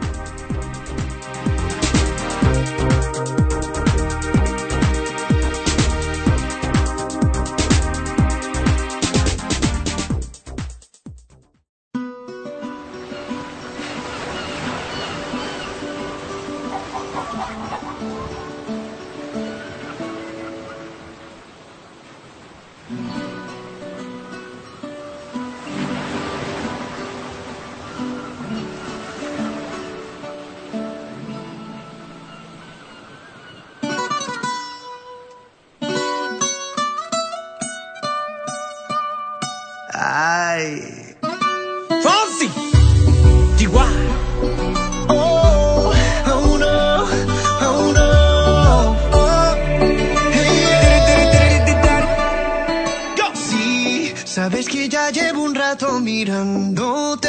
Ay, Fonsi, Chihuahua. Oh, oh no, oh no. Oh, hey, yeah. Sí, sabes que ya llevo un rato mirándote.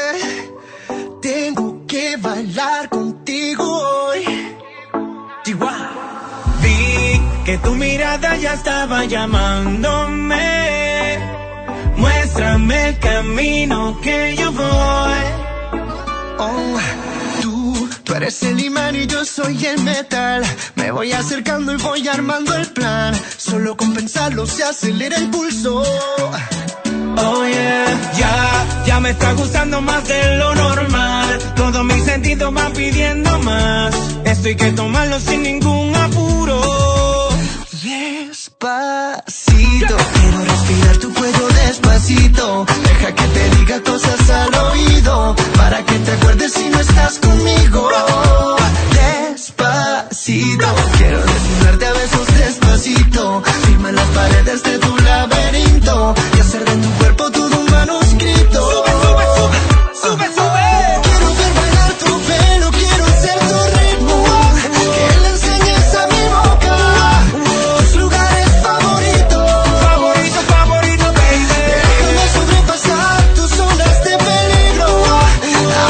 Tengo que bailar contigo hoy. Chihuahua. Vi que tu mirada ya estaba llamándome. Muéstrame el camino que yo voy. Oh, tú, tú eres el imán y yo soy el metal. Me voy acercando y voy armando el plan. Solo con pensarlo se acelera el pulso. Oh yeah, ya, ya me está gustando más de lo normal. Todos mis sentidos van pidiendo más. Esto hay que tomarlo sin ningún apuro. Despacito, quiero respirar tu cuello despacito. Deja que te diga cosas al oído, para que te acuerdes si no estás conmigo. Despacito, quiero desnudarte a besos despacito. Firma las paredes de tu laberinto y hacer de tu cuerpo todo un manuscrito. Sube, sube, sube, sube, sube. Quiero ver bailar tu pelo, quiero ser tu ritmo. Que le enseñes a mi boca tus lugares favoritos. Favorito, favorito, baby. Déjame sobrepasar tus zonas de peligro.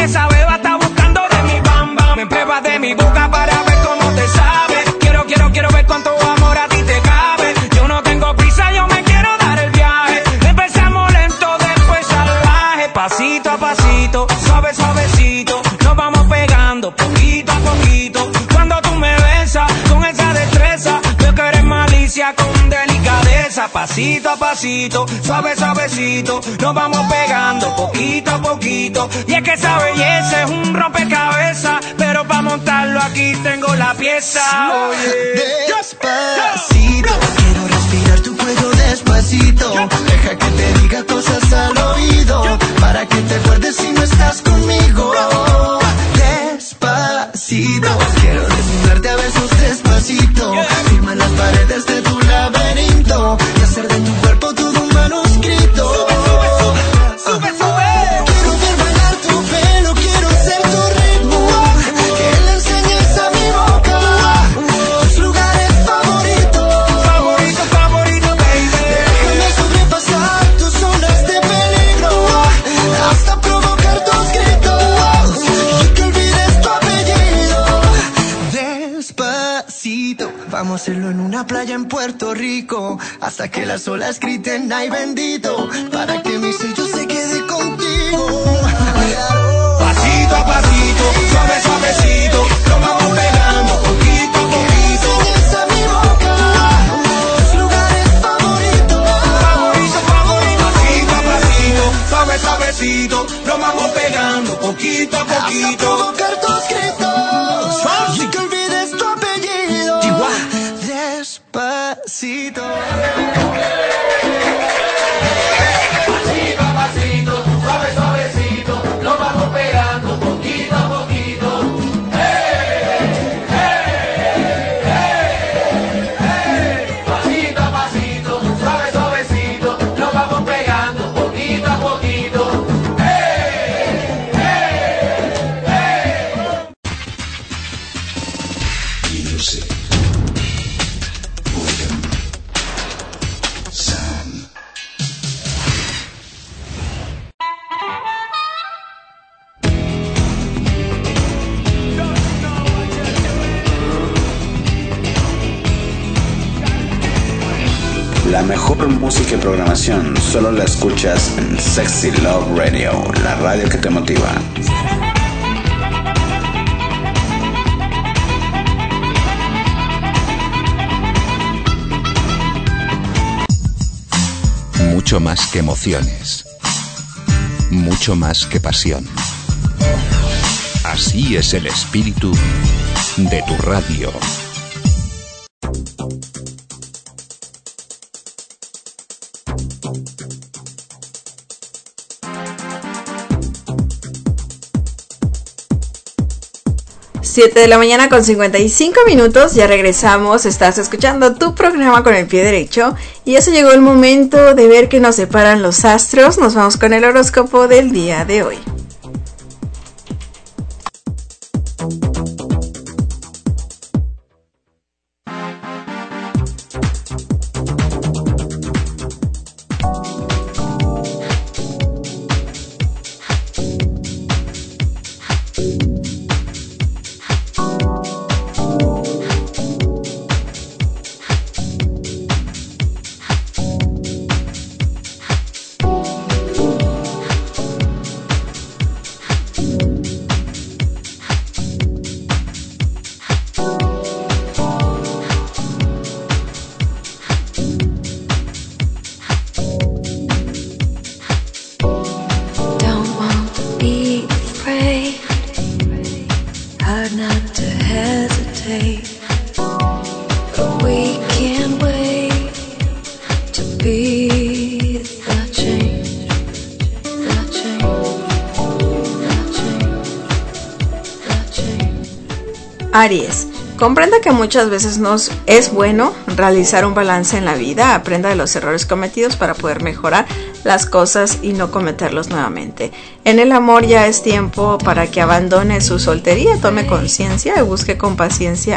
esa beba está buscando de mi bamba. Me pruebas de mi boca para ver cómo te sabe. Quiero, quiero, quiero ver cuánto amor a ti te cabe. Yo no tengo prisa, yo me quiero dar el viaje. Empezamos lento, después salvaje. Pasito a pasito, suave, suavecito. Nos vamos pegando poquito a poquito. Cuando tú me besas con esa destreza, veo que eres malicia con delicadeza. Pasito a pasito, suave, suavecito. Nos vamos pegando poquito a poquito. Y es que esa belleza es un rompecabezas, pero para montarlo aquí tengo la pieza. Oye, despacito, quiero respirar tu cuello despacito. Deja que te diga cosas al oído, para que te acuerdes si no estás conmigo. Despacito, quiero desnudarte a besos despacito. Firma en las paredes de tu laberinto y hacer de tu cuerpo todo un manuscrito. Sube, sube. Quiero ver bailar tu pelo, quiero ser tu ritmo. Que le enseñes a mi boca tus lugares favoritos. Favorito, favorito, baby. Déjame sobrepasar tus zonas de peligro hasta provocar tus gritos y que olvides tu apellido. Despacito, vamos a hacerlo en una playa en Puerto Rico hasta que las olas griten ay bendito, para que mi sello se quede contigo. Pasito a pasito, suave, suavecito. Nos vamos pegando poquito a poquito. Enseñas a mi boca tus lugares favoritos. Favorito, favorito. Pasito a pasito, suave, suavecito. Nos vamos pegando poquito a poquito. Hasta provocar tus gritos y que olvides tu apellido. Despacito. Pasito a pasito, suave, suavecito. Nos vamos pegando poquito a poquito. Hey, hey, hey, hey. Pasito a pasito, suave, suavecito. Nos vamos pegando poquito a poquito. Hey, hey, hey. Music. Rhythm. Sound. La mejor música y programación solo la escuchas en Sexy Love Radio, la radio que te motiva. Mucho más que emociones. Mucho más que pasión. Así es el espíritu de tu radio. siete de la mañana con cincuenta y cinco minutos, ya regresamos, estás escuchando tu programa con el pie derecho y eso llegó el momento de ver qué nos separan los astros. Nos vamos con el horóscopo del día de hoy. Aries, comprenda que muchas veces nos es bueno realizar un balance en la vida, aprenda de los errores cometidos para poder mejorar las cosas y no cometerlos nuevamente. En el amor ya es tiempo para que abandone su soltería, tome conciencia y busque con paciencia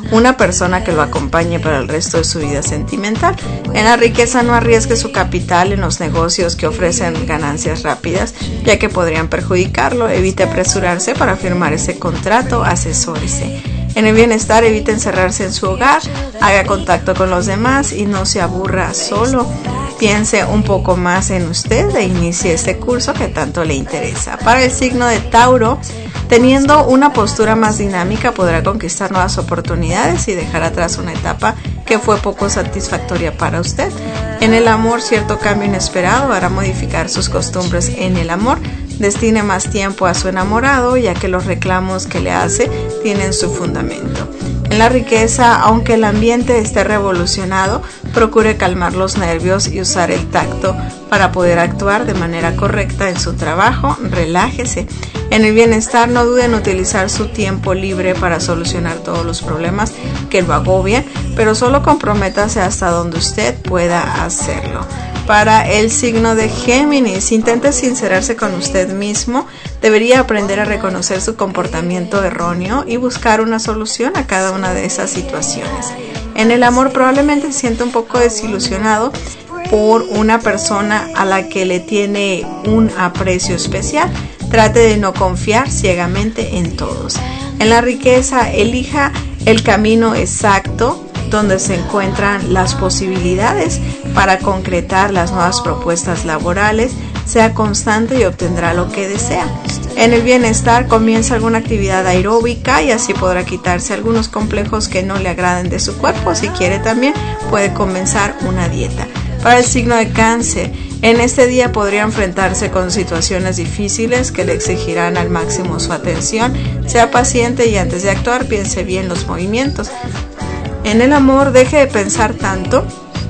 una persona que lo acompañe para el resto de su vida sentimental. En la riqueza, no arriesgue su capital en los negocios que ofrecen ganancias rápidas, ya que podrían perjudicarlo. Evite apresurarse para firmar ese contrato, asesórese. En el bienestar, evite encerrarse en su hogar, haga contacto con los demás y no se aburra solo. Piense un poco más en usted e inicie este curso que tanto le interesa. Para el signo de Tauro, teniendo una postura más dinámica, podrá conquistar nuevas oportunidades y dejar atrás una etapa que fue poco satisfactoria para usted. En el amor, cierto cambio inesperado hará modificar sus costumbres en el amor. Destine más tiempo a su enamorado, ya que los reclamos que le hace tienen su fundamento. En la riqueza, aunque el ambiente esté revolucionado, procure calmar los nervios y usar el tacto para poder actuar de manera correcta en su trabajo. Relájese. En el bienestar, no dude en utilizar su tiempo libre para solucionar todos los problemas que lo agobian, pero solo comprométase hasta donde usted pueda hacerlo. Para el signo de Géminis, intente sincerarse con usted mismo. Debería aprender a reconocer su comportamiento erróneo y buscar una solución a cada una de esas situaciones. En el amor, probablemente se sienta un poco desilusionado por una persona a la que le tiene un aprecio especial. Trate de no confiar ciegamente en todos. En la riqueza, elija el camino exacto donde se encuentran las posibilidades para concretar las nuevas propuestas laborales. Sea constante y obtendrá lo que desea. En el bienestar, comienza alguna actividad aeróbica y así podrá quitarse algunos complejos que no le agraden de su cuerpo. Si quiere, también puede comenzar una dieta. Para el signo de Cáncer, en este día podría enfrentarse con situaciones difíciles que le exigirán al máximo su atención. Sea paciente y antes de actuar piense bien los movimientos. En el amor, deje de pensar tanto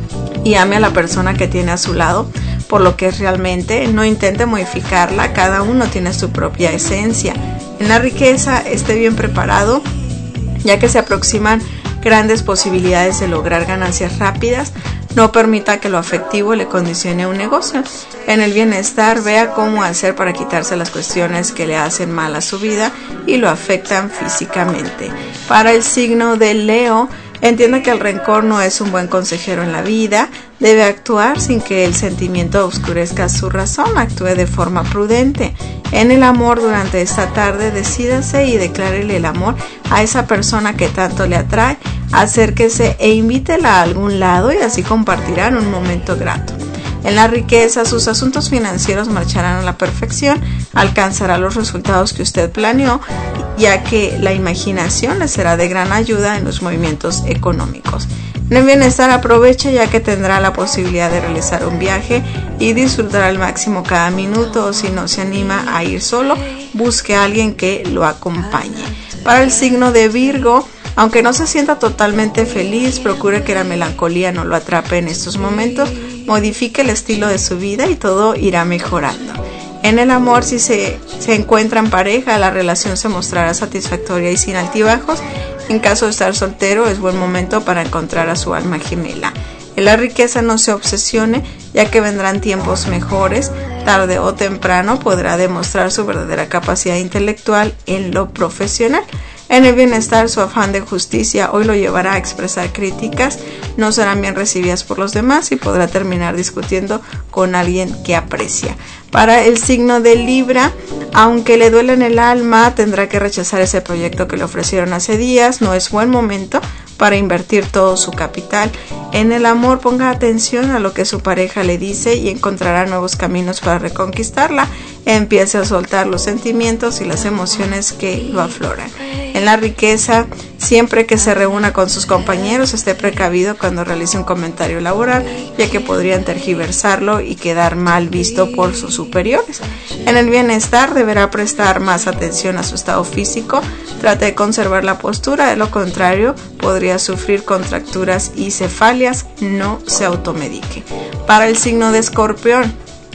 y ame a la persona que tiene a su lado por lo que es realmente. No intente modificarla, cada uno tiene su propia esencia. En la riqueza, esté bien preparado, ya que se aproximan grandes posibilidades de lograr ganancias rápidas. No permita que lo afectivo le condicione un negocio. En el bienestar, vea cómo hacer para quitarse las cuestiones que le hacen mal a su vida y lo afectan físicamente. Para el signo de Leo, entienda que el rencor no es un buen consejero en la vida. Debe actuar sin que el sentimiento oscurezca su razón. Actúe de forma prudente. En el amor, durante esta tarde, decídase y declárele el amor a esa persona que tanto le atrae. Acérquese e invítela a algún lado y así compartirán un momento grato. En la riqueza, sus asuntos financieros marcharán a la perfección. Alcanzará los resultados que usted planeó, ya que la imaginación le será de gran ayuda en los movimientos económicos. En el bienestar, aproveche, ya que tendrá la posibilidad de realizar un viaje y disfrutar al máximo cada minuto. O si no se anima a ir solo, busque a alguien que lo acompañe. Para el signo de Virgo, aunque no se sienta totalmente feliz, procure que la melancolía no lo atrape en estos momentos. Modifique el estilo de su vida y todo irá mejorando. En el amor, si se, se encuentra en pareja, la relación se mostrará satisfactoria y sin altibajos. En caso de estar soltero, es buen momento para encontrar a su alma gemela. En la riqueza, no se obsesione, ya que vendrán tiempos mejores. Tarde o temprano podrá demostrar su verdadera capacidad intelectual en lo profesional. En el bienestar, su afán de justicia hoy lo llevará a expresar críticas. No serán bien recibidas por los demás y podrá terminar discutiendo con alguien que aprecia. Para el signo de Libra, aunque le duele en el alma, tendrá que rechazar ese proyecto que le ofrecieron hace días. No es buen momento para invertir todo su capital. En el amor, ponga atención a lo que su pareja le dice y encontrará nuevos caminos para reconquistarla. Empiece a soltar los sentimientos y las emociones que lo afloran. En la riqueza, siempre que se reúna con sus compañeros, esté precavido cuando realice un comentario laboral, ya que podrían tergiversarlo y quedar mal visto por sus superiores. En el bienestar, deberá prestar más atención a su estado físico. Trate de conservar la postura, de lo contrario, podría sufrir contracturas y cefalias. No se automedique. Para el signo de Escorpión,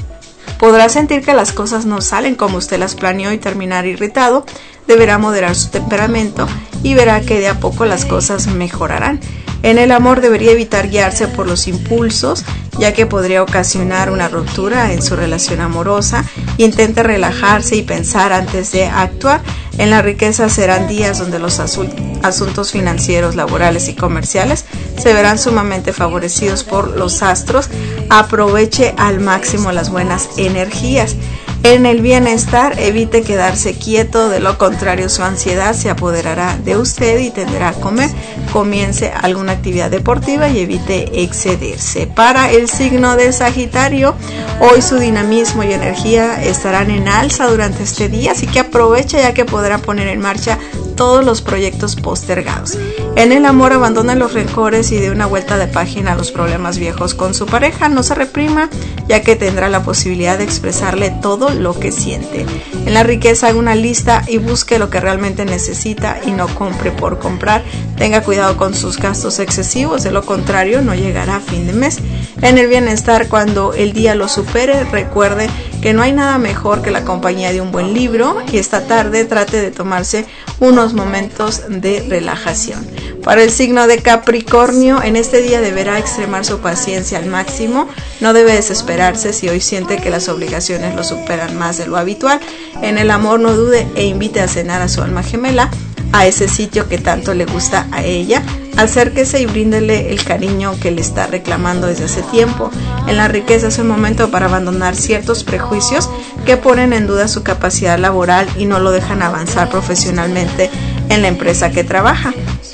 podrá sentir que las cosas no salen como usted las planeó y terminar irritado. Deberá moderar su temperamento y verá que de a poco las cosas mejorarán. En el amor, debería evitar guiarse por los impulsos, ya que podría ocasionar una ruptura en su relación amorosa. Intente relajarse y pensar antes de actuar. En la riqueza serán días donde los asuntos financieros, laborales y comerciales se verán sumamente favorecidos por los astros. Aproveche al máximo las buenas energías. En el bienestar, evite quedarse quieto, de lo contrario su ansiedad se apoderará de usted y tenderá a comer. Comience alguna actividad deportiva y evite excederse. Para el signo de Sagitario, hoy su dinamismo y energía estarán en alza durante este día, así que aprovecha ya que podrá poner en marcha todos los proyectos postergados. En el amor, abandona los rencores y dé una vuelta de página a los problemas viejos con su pareja. No se reprima, ya que tendrá la posibilidad de expresarle todo lo que siente. En la riqueza, haga una lista y busque lo que realmente necesita y no compre por comprar. Tenga cuidado con sus gastos excesivos, de lo contrario no llegará a fin de mes. En el bienestar, cuando el día lo supere, recuerde que no hay nada mejor que la compañía de un buen libro, y esta tarde trate de tomarse unos momentos de relajación. Para el signo de Capricornio, en este día deberá extremar su paciencia al máximo. No debe desesperarse si hoy siente que las obligaciones lo superan más de lo habitual. En el amor, no dude e invite a cenar a su alma gemela a ese sitio que tanto le gusta a ella. Acérquese y bríndele el cariño que le está reclamando desde hace tiempo. En la riqueza es el momento para abandonar ciertos prejuicios que ponen en duda su capacidad laboral y no lo dejan avanzar profesionalmente en la empresa que trabaja.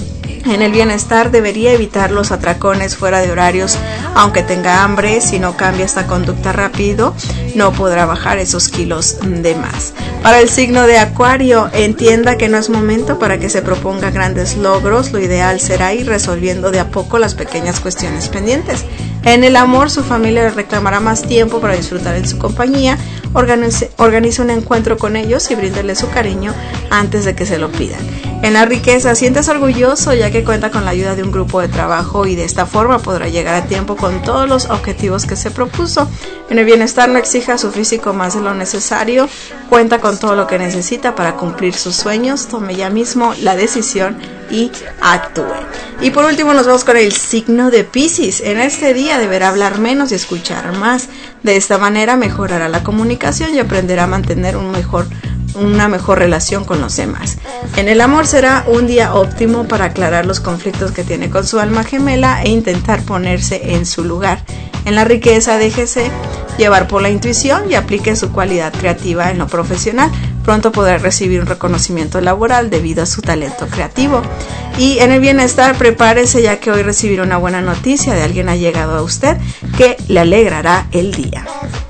En el bienestar, debería evitar los atracones fuera de horarios, aunque tenga hambre. Si no cambia esta conducta rápido, no podrá bajar esos kilos de más. Para el signo de Acuario, entienda que no es momento para que se proponga grandes logros. Lo ideal será ir resolviendo de a poco las pequeñas cuestiones pendientes. En el amor, su familia le reclamará más tiempo para disfrutar en su compañía. Organice, organice un encuentro con ellos y bríndele su cariño antes de que se lo pidan. En la riqueza, siéntase orgulloso ya que cuenta con la ayuda de un grupo de trabajo y de esta forma podrá llegar a tiempo con todos los objetivos que se propuso. En el bienestar, no exija a su físico más de lo necesario. Cuenta con todo lo que necesita para cumplir sus sueños. Tome ya mismo la decisión y actúe. Y por último nos vamos con el signo de Piscis. En este día deberá hablar menos y escuchar más. De esta manera mejorará la comunicación y aprenderá a mantener un mejor una mejor relación con los demás. En el amor, será un día óptimo para aclarar los conflictos que tiene con su alma gemela e intentar ponerse en su lugar. En la riqueza, déjese llevar por la intuición y aplique su cualidad creativa en lo profesional. Pronto podrá recibir un reconocimiento laboral debido a su talento creativo. Y en el bienestar, prepárese ya que hoy recibirá una buena noticia de alguien allegado a usted que le alegrará el día.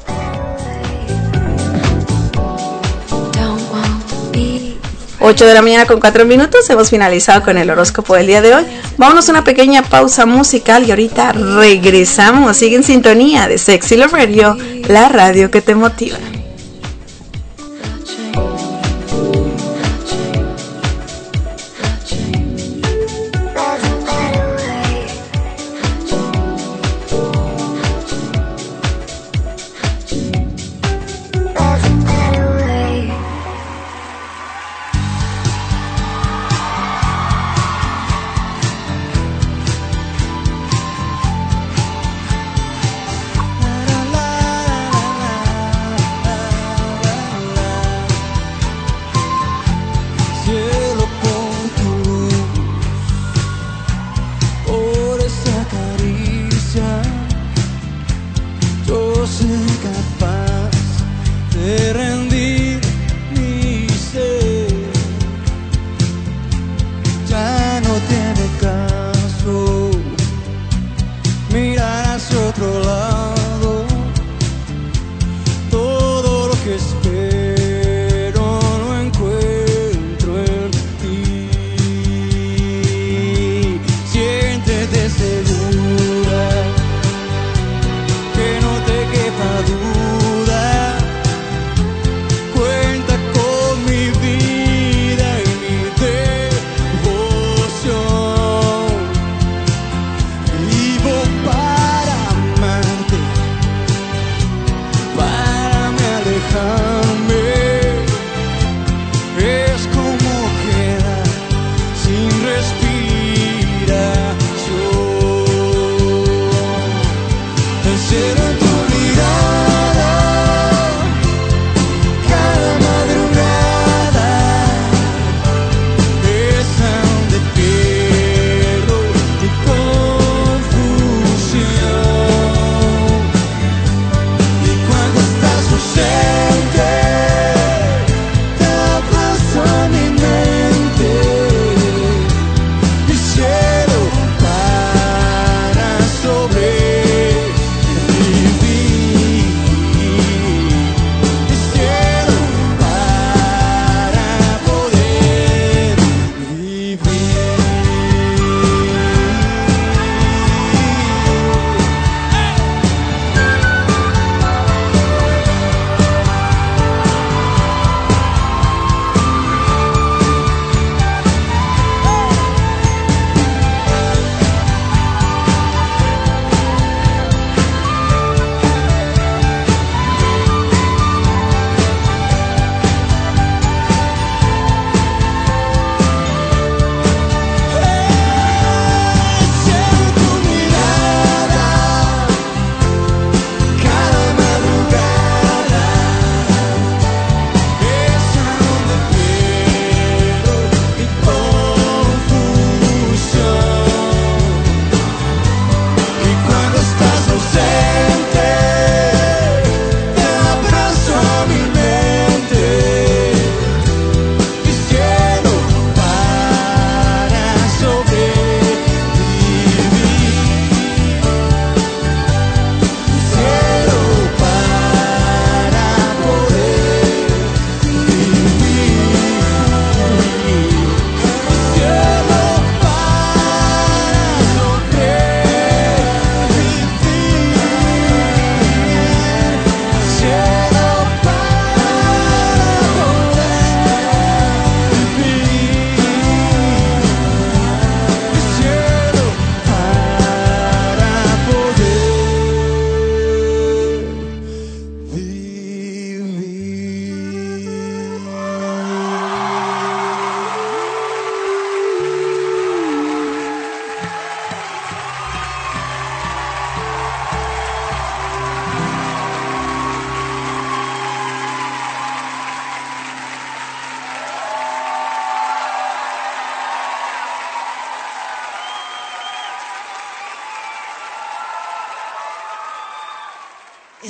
ocho de la mañana con cuatro minutos, hemos finalizado con el horóscopo del día de hoy. Vámonos a una pequeña pausa musical y ahorita regresamos. Sigue en sintonía de Sexy Love Radio, la radio que te motiva.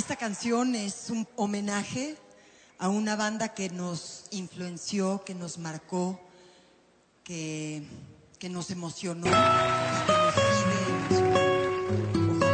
Esta canción es un homenaje a una banda que nos influenció, que nos marcó, que, que nos emocionó y que nos sigue emocionando.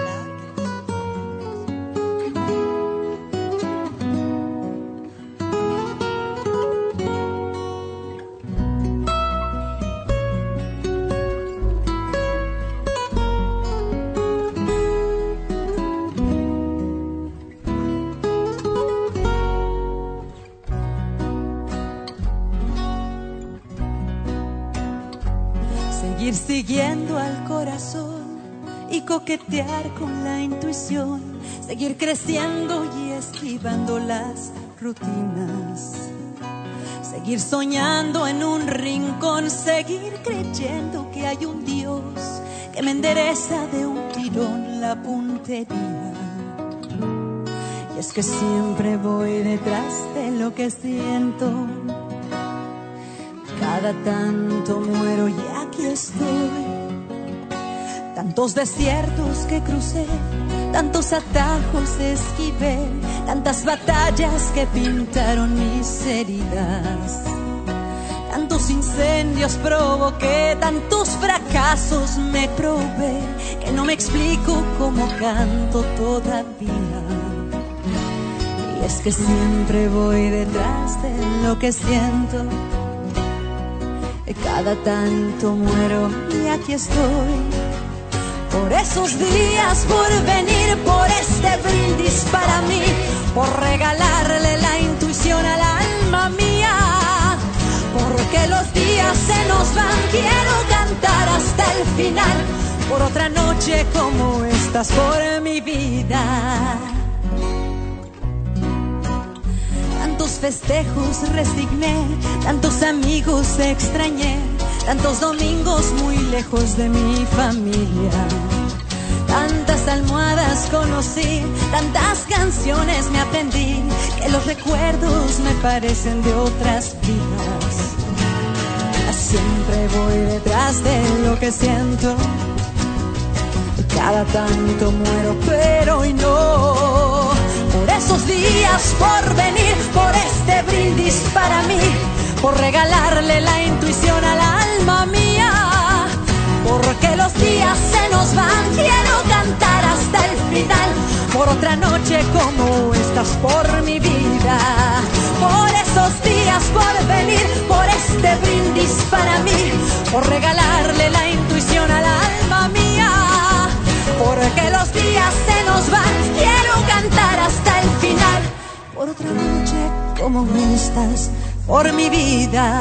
Ir siguiendo al corazón y coquetear con la intuición, seguir creciendo y esquivando las rutinas, seguir soñando en un rincón, seguir creyendo que hay un Dios que me endereza de un tirón la puntería. Y es que siempre voy detrás de lo que siento, cada tanto muero y aquí estoy. Tantos desiertos que crucé, tantos atajos esquivé, tantas batallas que pintaron mis heridas, tantos incendios provoqué, tantos fracasos me probé, que no me explico cómo canto todavía. Y es que siempre voy detrás de lo que siento, cada tanto muero y aquí estoy. Por esos días, por venir, por este brindis para mí, por regalarle la intuición al alma mía. Porque los días se nos van, quiero cantar hasta el final, por otra noche como estas, por mi vida. Tantos festejos resigné, tantos amigos extrañé, tantos domingos muy lejos de mi familia, tantas almohadas conocí, tantas canciones me aprendí, que los recuerdos me parecen de otras vidas. Siempre voy detrás de lo que siento, cada tanto muero pero hoy no. Por esos días, por venir, por este brindis para mí, por regalarle la intuición al alma mía. Porque los días se nos van, quiero cantar hasta el final, por otra noche como estas, por mi vida. Por esos días, por venir, por este brindis para mí, por regalarle la intuición al alma mía. Porque los días se nos van, quiero cantar hasta el final, por otra noche como estas, por mi vida.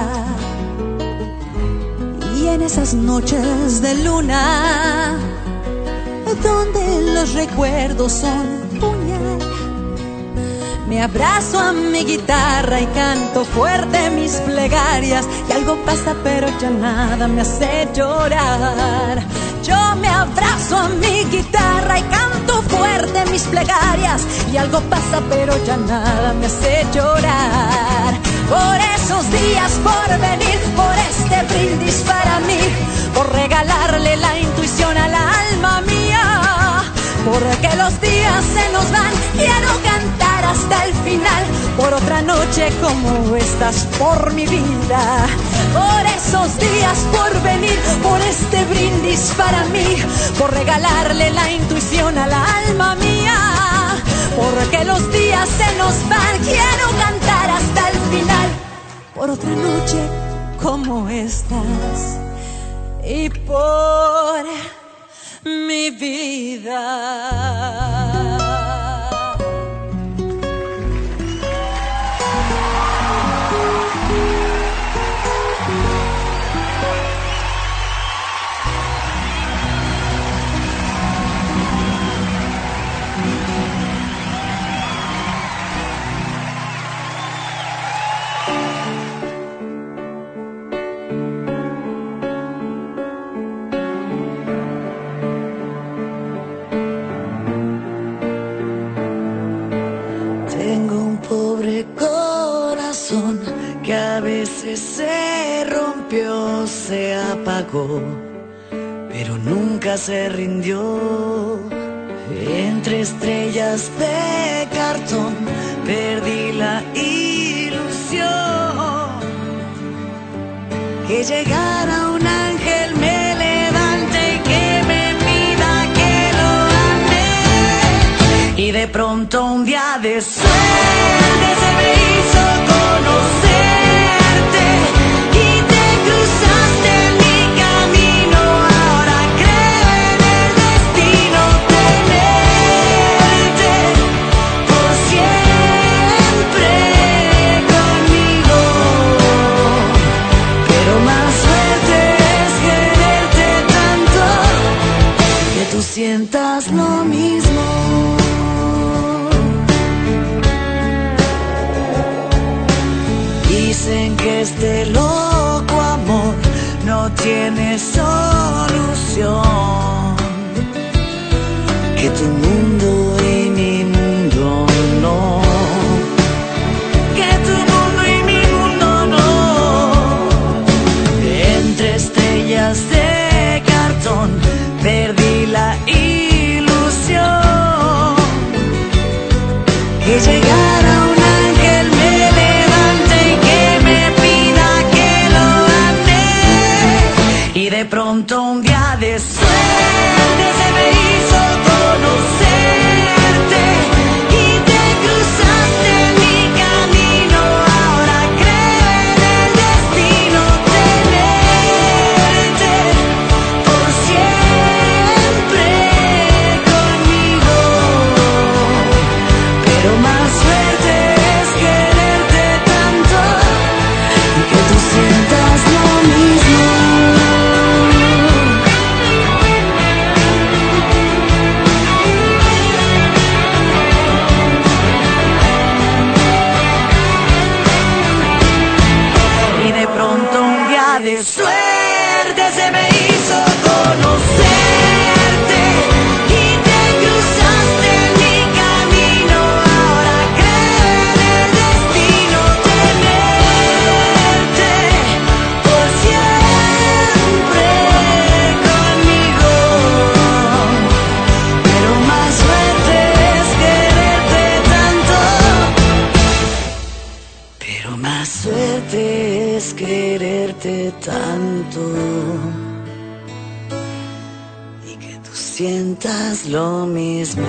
Y en esas noches de luna, donde los recuerdos son puñal, me abrazo a mi guitarra y canto fuerte mis plegarias, y algo pasa pero ya nada me hace llorar. Yo me abrazo a mi guitarra y canto fuerte mis plegarias, y algo pasa pero ya nada me hace llorar. Por esos días, por venir, por este brindis para mí, por regalarle la intuición al alma mía. Porque los días se nos van, quiero cantar hasta el final, por otra noche como estas, por mi vida. Por esos días, por venir, por este brindis para mí, por regalarle la intuición al alma mía. Porque los días se nos van, quiero cantar hasta el final, por otra noche como estas y por mi vida. Que a veces se rompió, se apagó, pero nunca se rindió. Entre estrellas de cartón perdí la ilusión que llegara un ángel me levante y que me pida que lo ame. Y de pronto un día de suerte se me hizo conocerte y te cruzaste en mi camino. Ahora creo en el destino tenerte por siempre conmigo. Pero más suerte es quererte tanto que tú sientas lo mismo. Dicen que este loco amor no tiene solución, que tu mundo y mi mundo no, que tu mundo y mi mundo no. Entre estrellas de cartón perdí la ilusión que llegara un ángel me levante y que me pida que lo ame. Y de pronto un día de suerte se me hizo conocerte y te cruzaste en mi camino. Ahora creo en el destino tenerte por siempre conmigo. Pero más suerte es quererte tanto que tú sientas lo mismo. Y de pronto un día de suerte se me hizo conocerte y te cruzaste en mi camino. Ahora creo en el destino tenerte por siempre conmigo. Pero más suerte es quererte tanto. Pero más suerte es quererte tanto y que tú sientas lo mismo.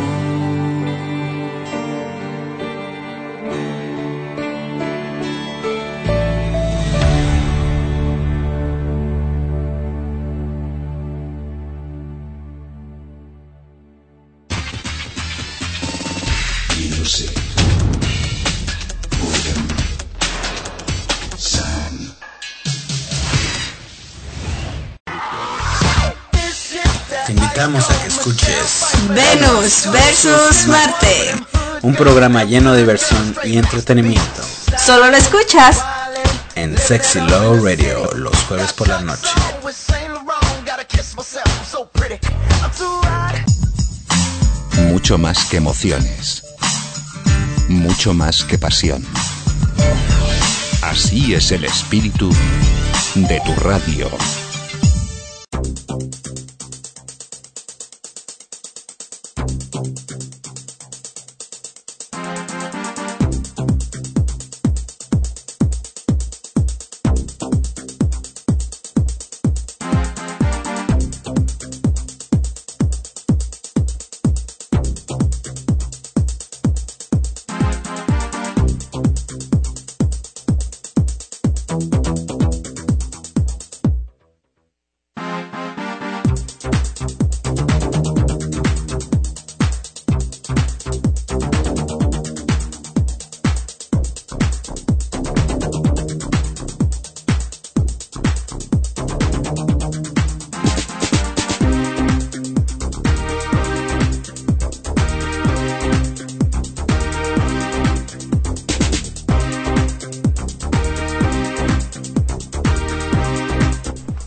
Music. Boredom. Sound. Te invitamos a que escuches Venus versus Marte. un programa lleno de diversión y entretenimiento Solo lo escuchas en Sexy Love Radio los jueves por la noche. Mucho más que emociones. Mucho más que pasión. Así es el espíritu de tu radio.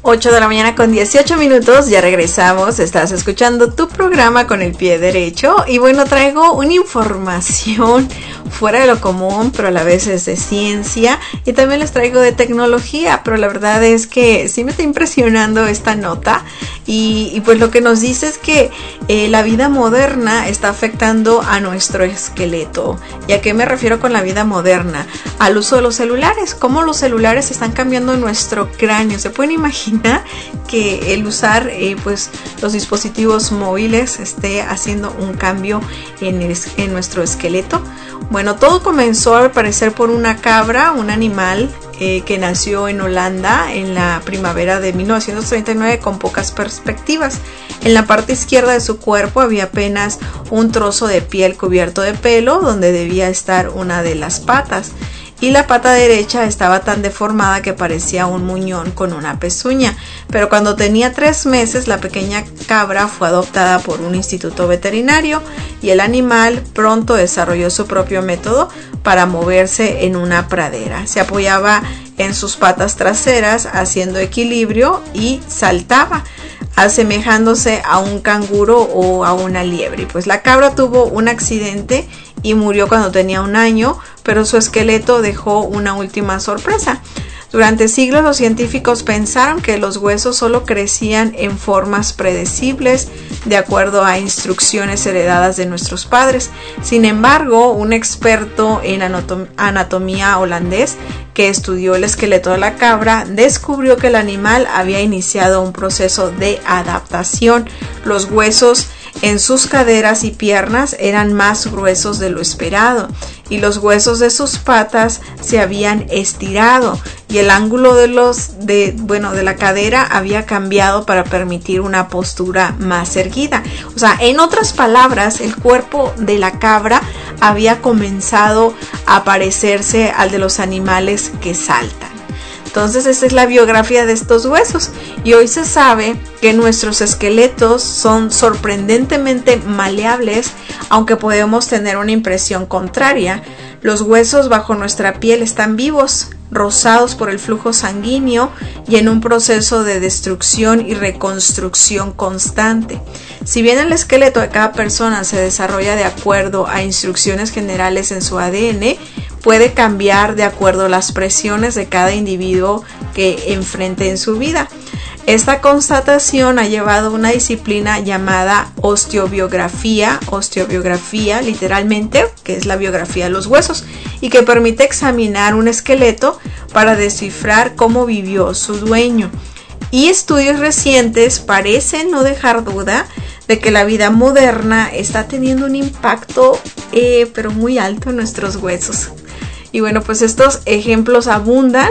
ocho de la mañana con dieciocho minutos, ya regresamos, estás escuchando tu programa Con el Pie Derecho y bueno, traigo una información fuera de lo común, pero a la vez es de ciencia y también les traigo de tecnología, pero la verdad es que sí me está impresionando esta nota y, y pues lo que nos dice es que eh, la vida moderna está afectando a nuestro esqueleto. ¿Y a qué me refiero con la vida moderna? Al uso de los celulares, cómo los celulares están cambiando nuestro cráneo. ¿Se pueden imaginar que el usar eh, pues los dispositivos móviles esté haciendo un cambio en, el, en nuestro esqueleto? Bueno, todo comenzó al parecer por una cabra, un animal eh, que nació en Holanda en la primavera de mil novecientos treinta y nueve con pocas perspectivas. En la parte izquierda de su cuerpo había apenas un trozo de piel cubierto de pelo donde debía estar una de las patas. Y la pata derecha estaba tan deformada que parecía un muñón con una pezuña. Pero cuando tenía tres meses, la pequeña cabra fue adoptada por un instituto veterinario y el animal pronto desarrolló su propio método para moverse en una pradera. Se apoyaba en sus patas traseras haciendo equilibrio y saltaba, asemejándose a un canguro o a una liebre. Pues la cabra tuvo un accidente y murió cuando tenía un año, pero su esqueleto dejó una última sorpresa. Durante siglos los científicos pensaron que los huesos solo crecían en formas predecibles de acuerdo a instrucciones heredadas de nuestros padres. Sin embargo, un experto en anatom- anatomía holandés que estudió el esqueleto de la cabra descubrió que el animal había iniciado un proceso de adaptación. Los huesos en sus caderas y piernas eran más gruesos de lo esperado y los huesos de sus patas se habían estirado y el ángulo de los de bueno de la cadera había cambiado para permitir una postura más erguida. O sea, en otras palabras, el cuerpo de la cabra había comenzado a parecerse al de los animales que saltan. Entonces, esta es la biografía de estos huesos y hoy se sabe que nuestros esqueletos son sorprendentemente maleables, aunque podemos tener una impresión contraria. Los huesos bajo nuestra piel están vivos, rozados por el flujo sanguíneo y en un proceso de destrucción y reconstrucción constante. Si bien el esqueleto de cada persona se desarrolla de acuerdo a instrucciones generales en su A D N, puede cambiar de acuerdo a las presiones de cada individuo que enfrente en su vida. Esta constatación ha llevado a una disciplina llamada osteobiografía, osteobiografía literalmente, que es la biografía de los huesos, y que permite examinar un esqueleto para descifrar cómo vivió su dueño. Y estudios recientes parecen no dejar duda de que la vida moderna está teniendo un impacto eh, pero muy alto en nuestros huesos. Y bueno, pues estos ejemplos abundan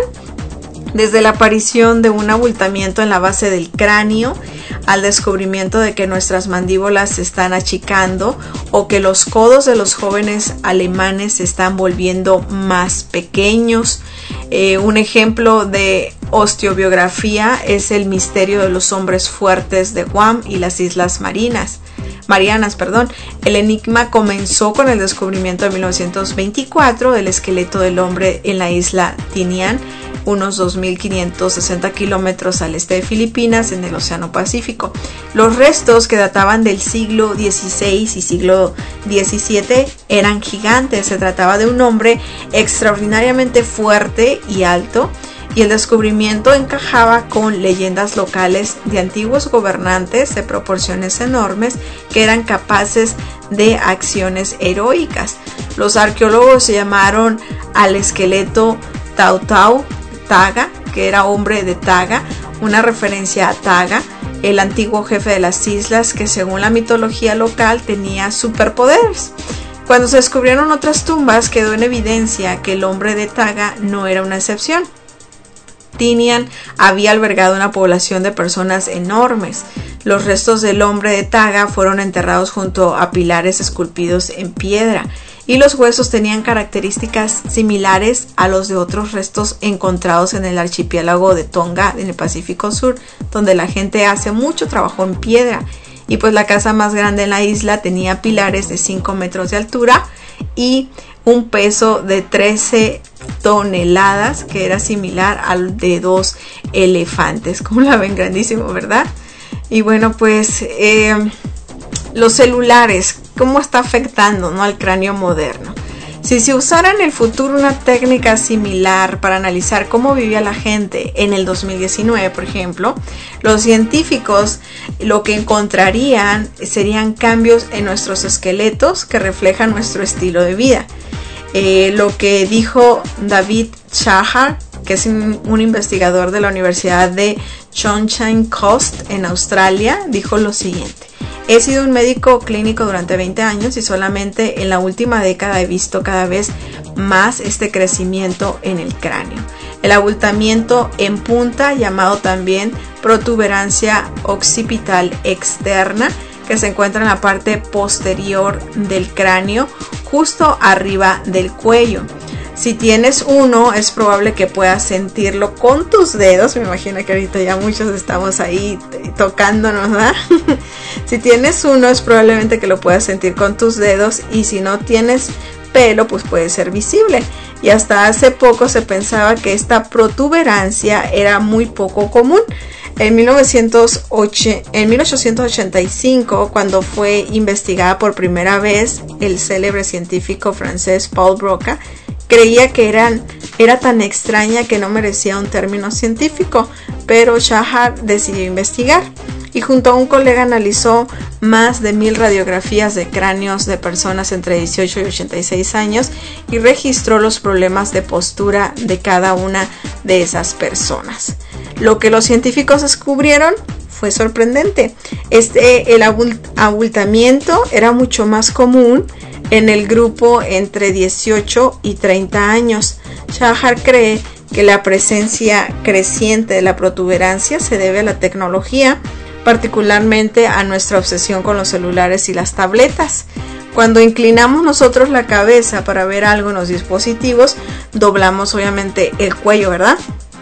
desde la aparición de un abultamiento en la base del cráneo al descubrimiento de que nuestras mandíbulas se están achicando o que los codos de los jóvenes alemanes se están volviendo más pequeños. Eh, un ejemplo de osteobiografía es el misterio de los hombres fuertes de Guam y las Islas Marinas. Marianas, perdón. El enigma comenzó con el descubrimiento de mil novecientos veinticuatro del esqueleto del hombre en la isla Tinian, unos dos mil quinientos sesenta kilómetros al este de Filipinas, en el Océano Pacífico. Los restos, que databan del siglo dieciséis y siglo diecisiete, eran gigantes. Se trataba de un hombre extraordinariamente fuerte y alto, y el descubrimiento encajaba con leyendas locales de antiguos gobernantes de proporciones enormes que eran capaces de acciones heroicas. Los arqueólogos llamaron al esqueleto Tautau Taga, que era hombre de Taga, una referencia a Taga, el antiguo jefe de las islas que según la mitología local tenía superpoderes. Cuando se descubrieron otras tumbas quedó en evidencia que el hombre de Taga no era una excepción. Tinian había albergado una población de personas enormes. Los restos del hombre de Taga fueron enterrados junto a pilares esculpidos en piedra y los huesos tenían características similares a los de otros restos encontrados en el archipiélago de Tonga en el Pacífico Sur, donde la gente hace mucho trabajo en piedra. Y pues la casa más grande en la isla tenía pilares de cinco metros de altura y un peso de trece toneladas, que era similar al de dos elefantes. Como la ven, grandísimo, ¿verdad? Y bueno, pues eh, los celulares, ¿cómo está afectando, ¿no?, al cráneo moderno? Si se usara en el futuro una técnica similar para analizar cómo vivía la gente en el dos mil diecinueve, por ejemplo, los científicos lo que encontrarían serían cambios en nuestros esqueletos que reflejan nuestro estilo de vida. Eh, lo que dijo David Shahar, que es un, un investigador de la Universidad de Sunshine Coast en Australia, dijo lo siguiente: he sido un médico clínico durante veinte años y solamente en la última década he visto cada vez más este crecimiento en el cráneo. El abultamiento en punta, llamado también protuberancia occipital externa, que se encuentra en la parte posterior del cráneo, justo arriba del cuello. Si tienes uno, es probable que puedas sentirlo con tus dedos. Me imagino que ahorita ya muchos estamos ahí tocándonos, ¿verdad? Si tienes uno, es probablemente que lo puedas sentir con tus dedos, y si no tienes pelo, pues puede ser visible. Y hasta hace poco se pensaba que esta protuberancia era muy poco común. En mil ochocientos ochenta y cinco, cuando fue investigada por primera vez, el célebre científico francés Paul Broca creía que eran, era tan extraña que no merecía un término científico, pero Shahar decidió investigar y junto a un colega analizó más de mil radiografías de cráneos de personas entre dieciocho y ochenta y seis años y registró los problemas de postura de cada una de esas personas. Lo que los científicos descubrieron fue sorprendente. Este, el abultamiento era mucho más común en el grupo entre dieciocho y treinta años. Shahar cree que la presencia creciente de la protuberancia se debe a la tecnología, particularmente a nuestra obsesión con los celulares y las tabletas. Cuando inclinamos nosotros la cabeza para ver algo en los dispositivos, doblamos obviamente el cuello, ¿verdad?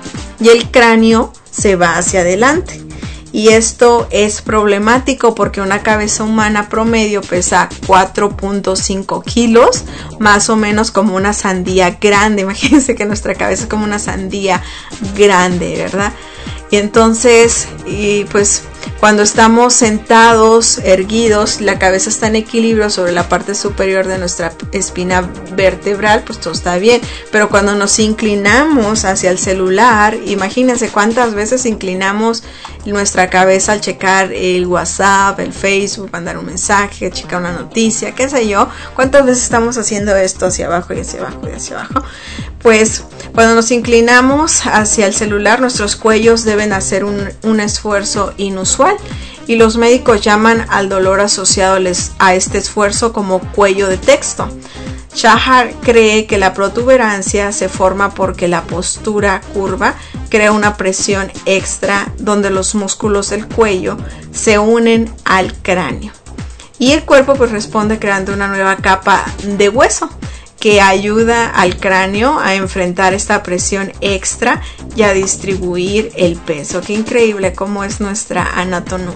Y el cráneo se va hacia adelante. Y esto es problemático porque una cabeza humana promedio pesa cuatro punto cinco kilos, más o menos como una sandía grande. Imagínense que nuestra cabeza es como una sandía grande, ¿verdad? Y entonces, y pues cuando estamos sentados, erguidos, la cabeza está en equilibrio sobre la parte superior de nuestra espina vertebral, pues todo está bien. Pero cuando nos inclinamos hacia el celular, imagínense cuántas veces inclinamos nuestra cabeza al checar el WhatsApp, el Facebook, mandar un mensaje, checar una noticia, qué sé yo. ¿Cuántas veces estamos haciendo esto hacia abajo y hacia abajo y hacia abajo? Pues cuando nos inclinamos hacia el celular, nuestros cuellos deben hacer un, un esfuerzo inusual y los médicos llaman al dolor asociado a este esfuerzo como cuello de texto. Shahar cree que la protuberancia se forma porque la postura curva crea una presión extra donde los músculos del cuello se unen al cráneo y el cuerpo pues responde creando una nueva capa de hueso que ayuda al cráneo a enfrentar esta presión extra y a distribuir el peso. Qué increíble cómo es nuestra anatomía.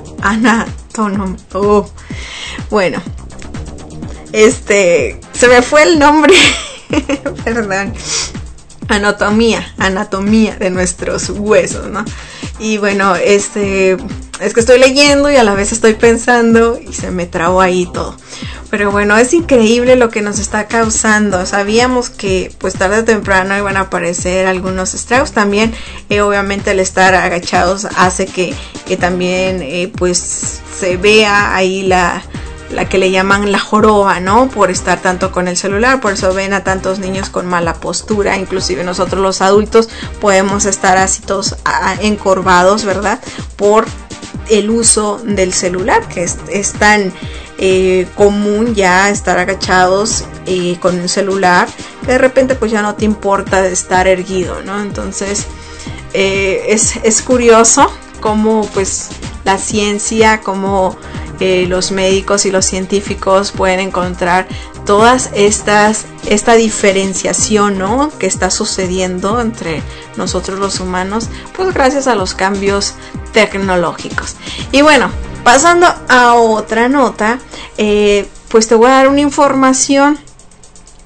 Anatom oh. Bueno, este, se me fue el nombre, perdón, anatomía, anatomía de nuestros huesos, ¿no? Y bueno, este, es que estoy leyendo y a la vez estoy pensando y se me trabó ahí todo. Pero bueno, es increíble lo que nos está causando. Sabíamos que pues tarde o temprano iban a aparecer algunos estragos. También eh, obviamente el estar agachados hace que, que también eh, pues se vea ahí la, la que le llaman la joroba, ¿no? Por estar tanto con el celular. Por eso ven a tantos niños con mala postura. Inclusive nosotros los adultos podemos estar así todos a, encorvados, ¿verdad? Por el uso del celular, que es, es tan eh, común ya estar agachados eh, con un celular, que de repente pues ya no te importa de estar erguido, ¿no? Entonces eh, es, es curioso cómo pues la ciencia, cómo eh, los médicos y los científicos pueden encontrar todas estas, esta diferenciación, ¿no?, que está sucediendo entre nosotros los humanos, pues gracias a los cambios tecnológicos. Y bueno, pasando a otra nota, eh, pues te voy a dar una información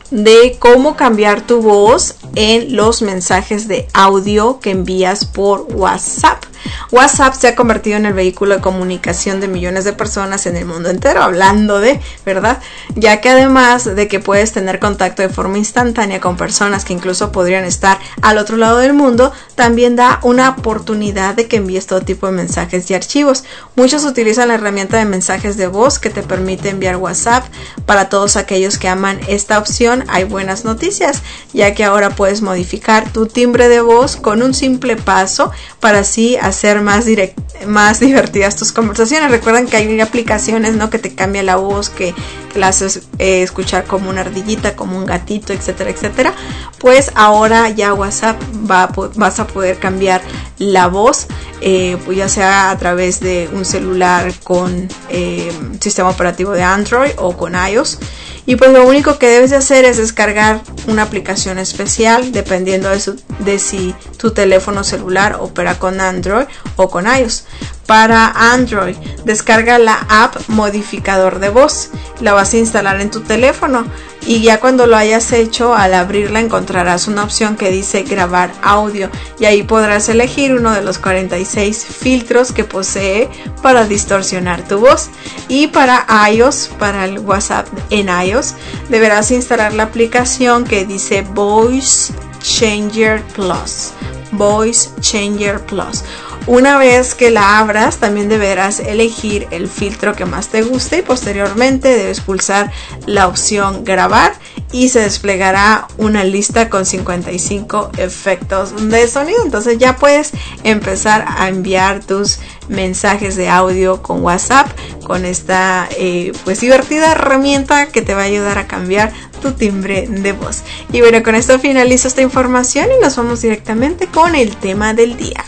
de cómo cambiar tu voz en los mensajes de audio que envías por WhatsApp. WhatsApp se ha convertido en el vehículo de comunicación de millones de personas en el mundo entero, hablando de, ¿verdad? Ya que además de que puedes tener contacto de forma instantánea con personas que incluso podrían estar al otro lado del mundo, también da una oportunidad de que envíes todo tipo de mensajes y archivos. Muchos utilizan la herramienta de mensajes de voz que te permite enviar WhatsApp. Para todos aquellos que aman esta opción, hay buenas noticias, ya que ahora puedes modificar tu timbre de voz con un simple paso para así hacer más, direct, más divertidas tus conversaciones. Recuerden que hay aplicaciones, ¿no?, que te cambia la voz, que, que la haces eh, escuchar como una ardillita, como un gatito, etcétera, etcétera. Pues ahora ya WhatsApp va, vas a poder cambiar la voz, eh, pues ya sea a través de un celular con eh, sistema operativo de Android o con iOS. Y pues lo único que debes de hacer es descargar una aplicación especial dependiendo de, su, de si tu teléfono celular opera con Android o con iOS. Para Android, descarga la app modificador de voz, la vas a instalar en tu teléfono y ya cuando lo hayas hecho, al abrirla encontrarás una opción que dice grabar audio y ahí podrás elegir uno de los cuarenta y seis filtros que posee para distorsionar tu voz. Y para iOS, para el WhatsApp en iOS, deberás instalar la aplicación que dice Voice Changer Plus. Voice Changer Plus. Una vez que la abras, también deberás elegir el filtro que más te guste y posteriormente debes pulsar la opción grabar y se desplegará una lista con cincuenta y cinco efectos de sonido. Entonces ya puedes empezar a enviar tus mensajes de audio con WhatsApp con esta eh, pues divertida herramienta que te va a ayudar a cambiar tu timbre de voz. Y bueno, con esto finalizo esta información y nos vamos directamente con el tema del día.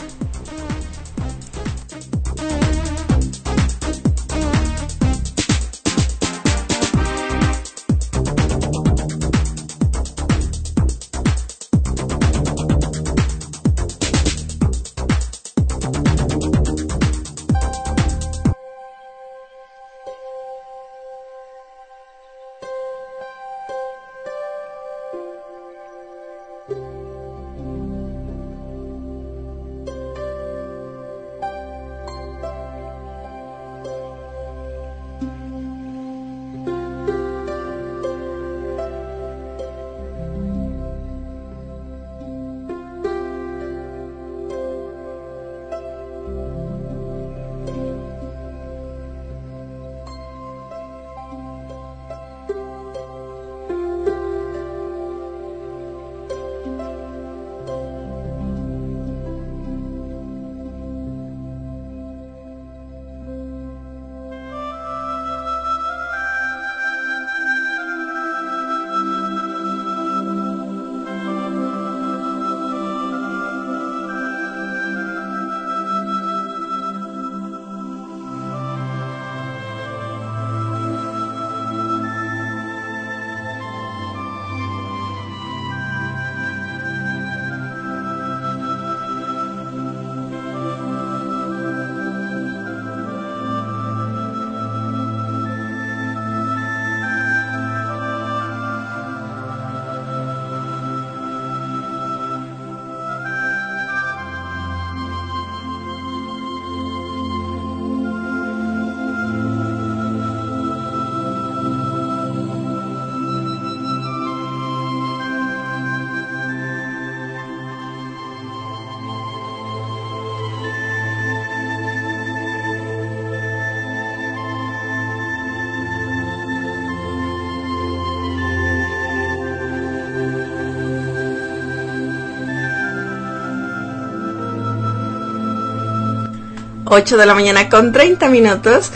ocho de la mañana con treinta minutos.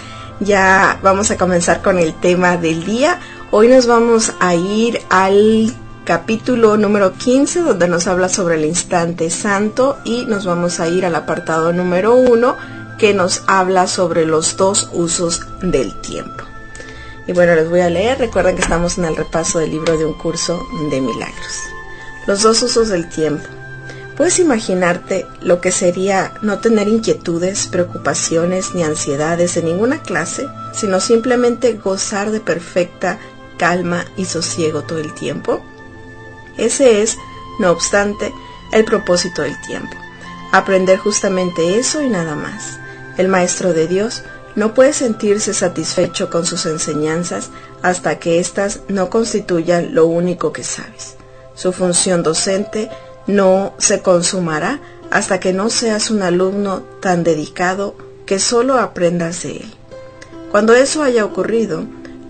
Ya vamos a comenzar con el tema del día. Hoy nos vamos a ir al capítulo número quince, donde nos habla sobre el instante santo, y nos vamos a ir al apartado número uno, que nos habla sobre los dos usos del tiempo. Y bueno, les voy a leer. Recuerden que estamos en el repaso del libro de un curso de milagros. Los dos usos del tiempo. ¿Puedes imaginarte lo que sería no tener inquietudes, preocupaciones ni ansiedades de ninguna clase, sino simplemente gozar de perfecta calma y sosiego todo el tiempo? Ese es, no obstante, el propósito del tiempo. Aprender justamente eso y nada más. El maestro de Dios no puede sentirse satisfecho con sus enseñanzas hasta que éstas no constituyan lo único que sabes. Su función docente no se consumará hasta que no seas un alumno tan dedicado que solo aprendas de él. Cuando eso haya ocurrido,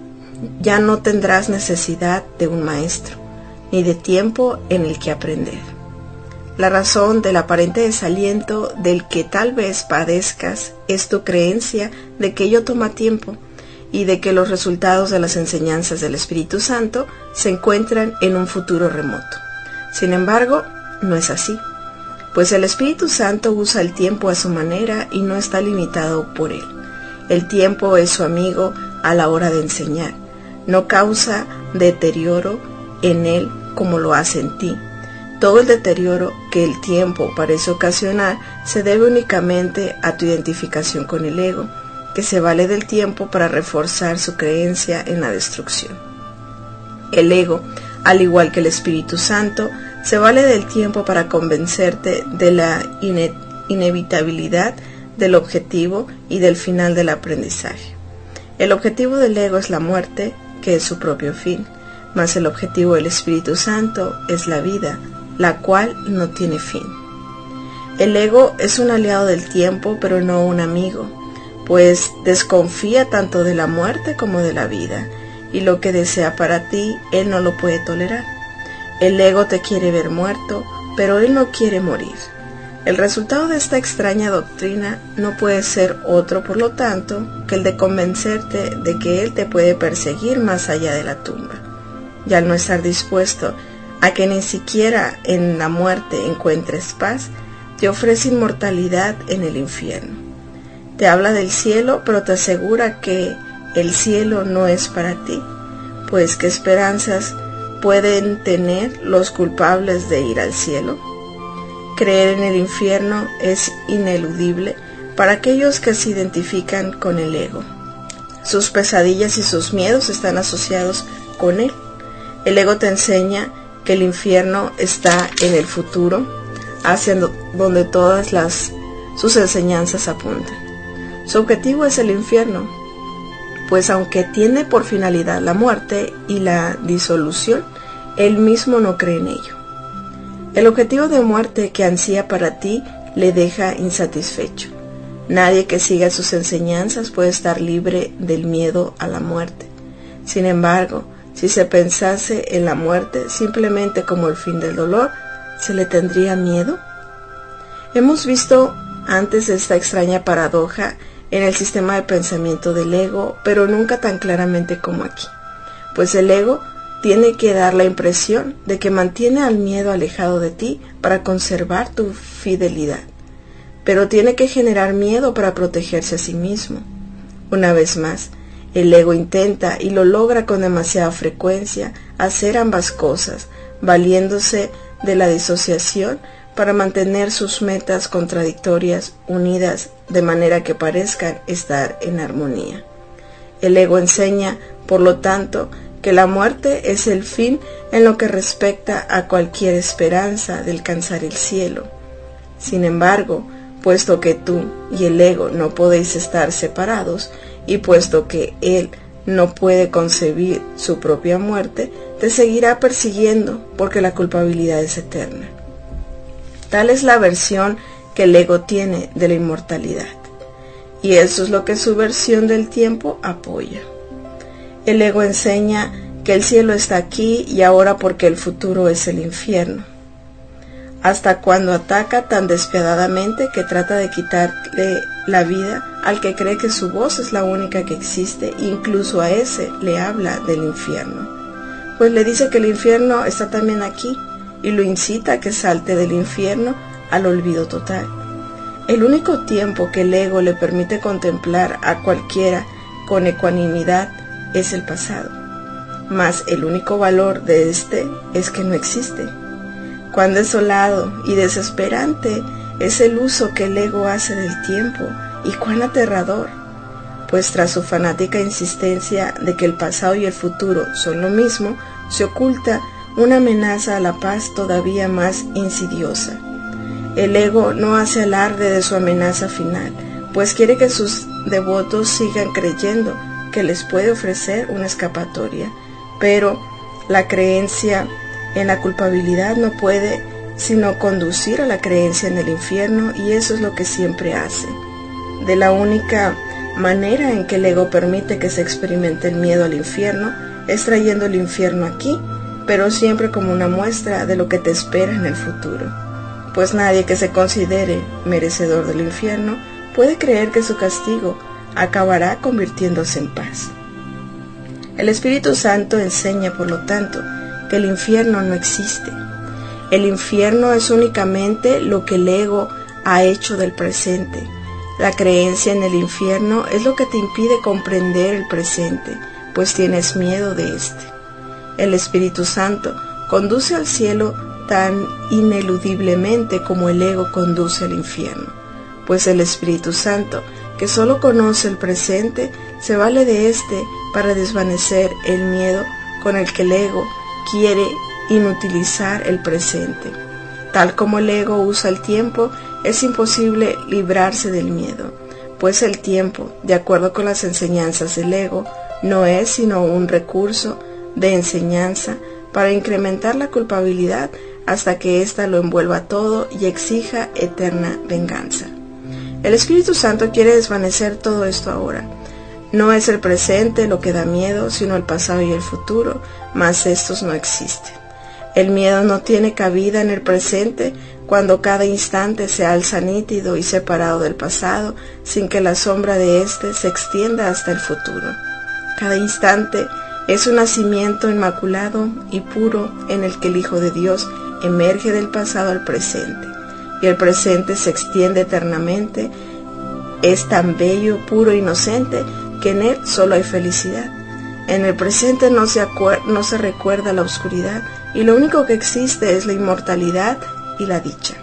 ya no tendrás necesidad de un maestro, ni de tiempo en el que aprender. La razón del aparente desaliento del que tal vez padezcas es tu creencia de que ello toma tiempo y de que los resultados de las enseñanzas del Espíritu Santo se encuentran en un futuro remoto. Sin embargo, no es así, pues el Espíritu Santo usa el tiempo a su manera y no está limitado por él. El tiempo es su amigo a la hora de enseñar, no causa deterioro en él como lo hace en ti. Todo el deterioro que el tiempo parece ocasionar se debe únicamente a tu identificación con el ego, que se vale del tiempo para reforzar su creencia en la destrucción. El ego, al igual que el Espíritu Santo, se vale del tiempo para convencerte de la ine- inevitabilidad del objetivo y del final del aprendizaje. El objetivo del ego es la muerte, que es su propio fin, mas el objetivo del Espíritu Santo es la vida, la cual no tiene fin. El ego es un aliado del tiempo, pero no un amigo, pues desconfía tanto de la muerte como de la vida, y lo que desea para ti, él no lo puede tolerar. El ego te quiere ver muerto, pero él no quiere morir. El resultado de esta extraña doctrina no puede ser otro, por lo tanto, que el de convencerte de que él te puede perseguir más allá de la tumba. Y al no estar dispuesto a que ni siquiera en la muerte encuentres paz, te ofrece inmortalidad en el infierno. Te habla del cielo, pero te asegura que el cielo no es para ti, pues ¿qué esperanzas pueden tener los culpables de ir al cielo? Creer en el infierno es ineludible para aquellos que se identifican con el ego. Sus pesadillas y sus miedos están asociados con él. El ego te enseña que el infierno está en el futuro, hacia donde todas las, sus enseñanzas apuntan. Su objetivo es el infierno, pues aunque tiene por finalidad la muerte y la disolución, él mismo no cree en ello. El objetivo de muerte que ansía para ti le deja insatisfecho. Nadie que siga sus enseñanzas puede estar libre del miedo a la muerte. Sin embargo, si se pensase en la muerte simplemente como el fin del dolor, ¿se le tendría miedo? Hemos visto antes esta extraña paradoja en el sistema de pensamiento del ego, pero nunca tan claramente como aquí, pues el ego tiene que dar la impresión de que mantiene al miedo alejado de ti para conservar tu fidelidad, pero tiene que generar miedo para protegerse a sí mismo. Una vez más, el ego intenta, y lo logra con demasiada frecuencia, hacer ambas cosas, valiéndose de la disociación para mantener sus metas contradictorias unidas de manera que parezcan estar en armonía. El ego enseña, por lo tanto, que la muerte es el fin en lo que respecta a cualquier esperanza de alcanzar el cielo. Sin embargo, puesto que tú y el ego no podéis estar separados, y puesto que él no puede concebir su propia muerte, te seguirá persiguiendo porque la culpabilidad es eterna. Tal es la versión que el ego tiene de la inmortalidad, y eso es lo que su versión del tiempo apoya. El ego enseña que el cielo está aquí y ahora porque el futuro es el infierno, hasta cuando ataca tan despiadadamente que trata de quitarle la vida al que cree que su voz es la única que existe, incluso a ese le habla del infierno, pues le dice que el infierno está también aquí y lo incita a que salte del infierno al olvido total. El único tiempo que el ego le permite contemplar a cualquiera con ecuanimidad es el pasado, mas el único valor de este es que no existe. Cuán desolado y desesperante es el uso que el ego hace del tiempo, y cuán aterrador, pues tras su fanática insistencia de que el pasado y el futuro son lo mismo, se oculta una amenaza a la paz todavía más insidiosa. El ego no hace alarde de su amenaza final, pues quiere que sus devotos sigan creyendo que les puede ofrecer una escapatoria, pero la creencia en la culpabilidad no puede sino conducir a la creencia en el infierno, y eso es lo que siempre hace. De la única manera en que el ego permite que se experimente el miedo al infierno es trayendo el infierno aquí, pero siempre como una muestra de lo que te espera en el futuro. Pues nadie que se considere merecedor del infierno puede creer que su castigo acabará convirtiéndose en paz. El Espíritu Santo enseña, por lo tanto, que el infierno no existe. El infierno es únicamente lo que el ego ha hecho del presente. La creencia en el infierno es lo que te impide comprender el presente, pues tienes miedo de este. El Espíritu Santo conduce al cielo tan ineludiblemente como el ego conduce al infierno, pues el Espíritu Santo, que solo conoce el presente, se vale de éste para desvanecer el miedo con el que el ego quiere inutilizar el presente. Tal como el ego usa el tiempo, es imposible librarse del miedo, pues el tiempo, de acuerdo con las enseñanzas del ego, no es sino un recurso de enseñanza para incrementar la culpabilidad hasta que ésta lo envuelva todo y exija eterna venganza. El Espíritu Santo quiere desvanecer todo esto ahora. No es el presente lo que da miedo, sino el pasado y el futuro, mas estos no existen. El miedo no tiene cabida en el presente cuando cada instante se alza nítido y separado del pasado, sin que la sombra de éste se extienda hasta el futuro. Cada instante es un nacimiento inmaculado y puro en el que el Hijo de Dios emerge del pasado al presente, y el presente se extiende eternamente. Es tan bello, puro e inocente que en él solo hay felicidad. En el presente no se, acuer- no se recuerda la oscuridad, y lo único que existe es la inmortalidad y la dicha.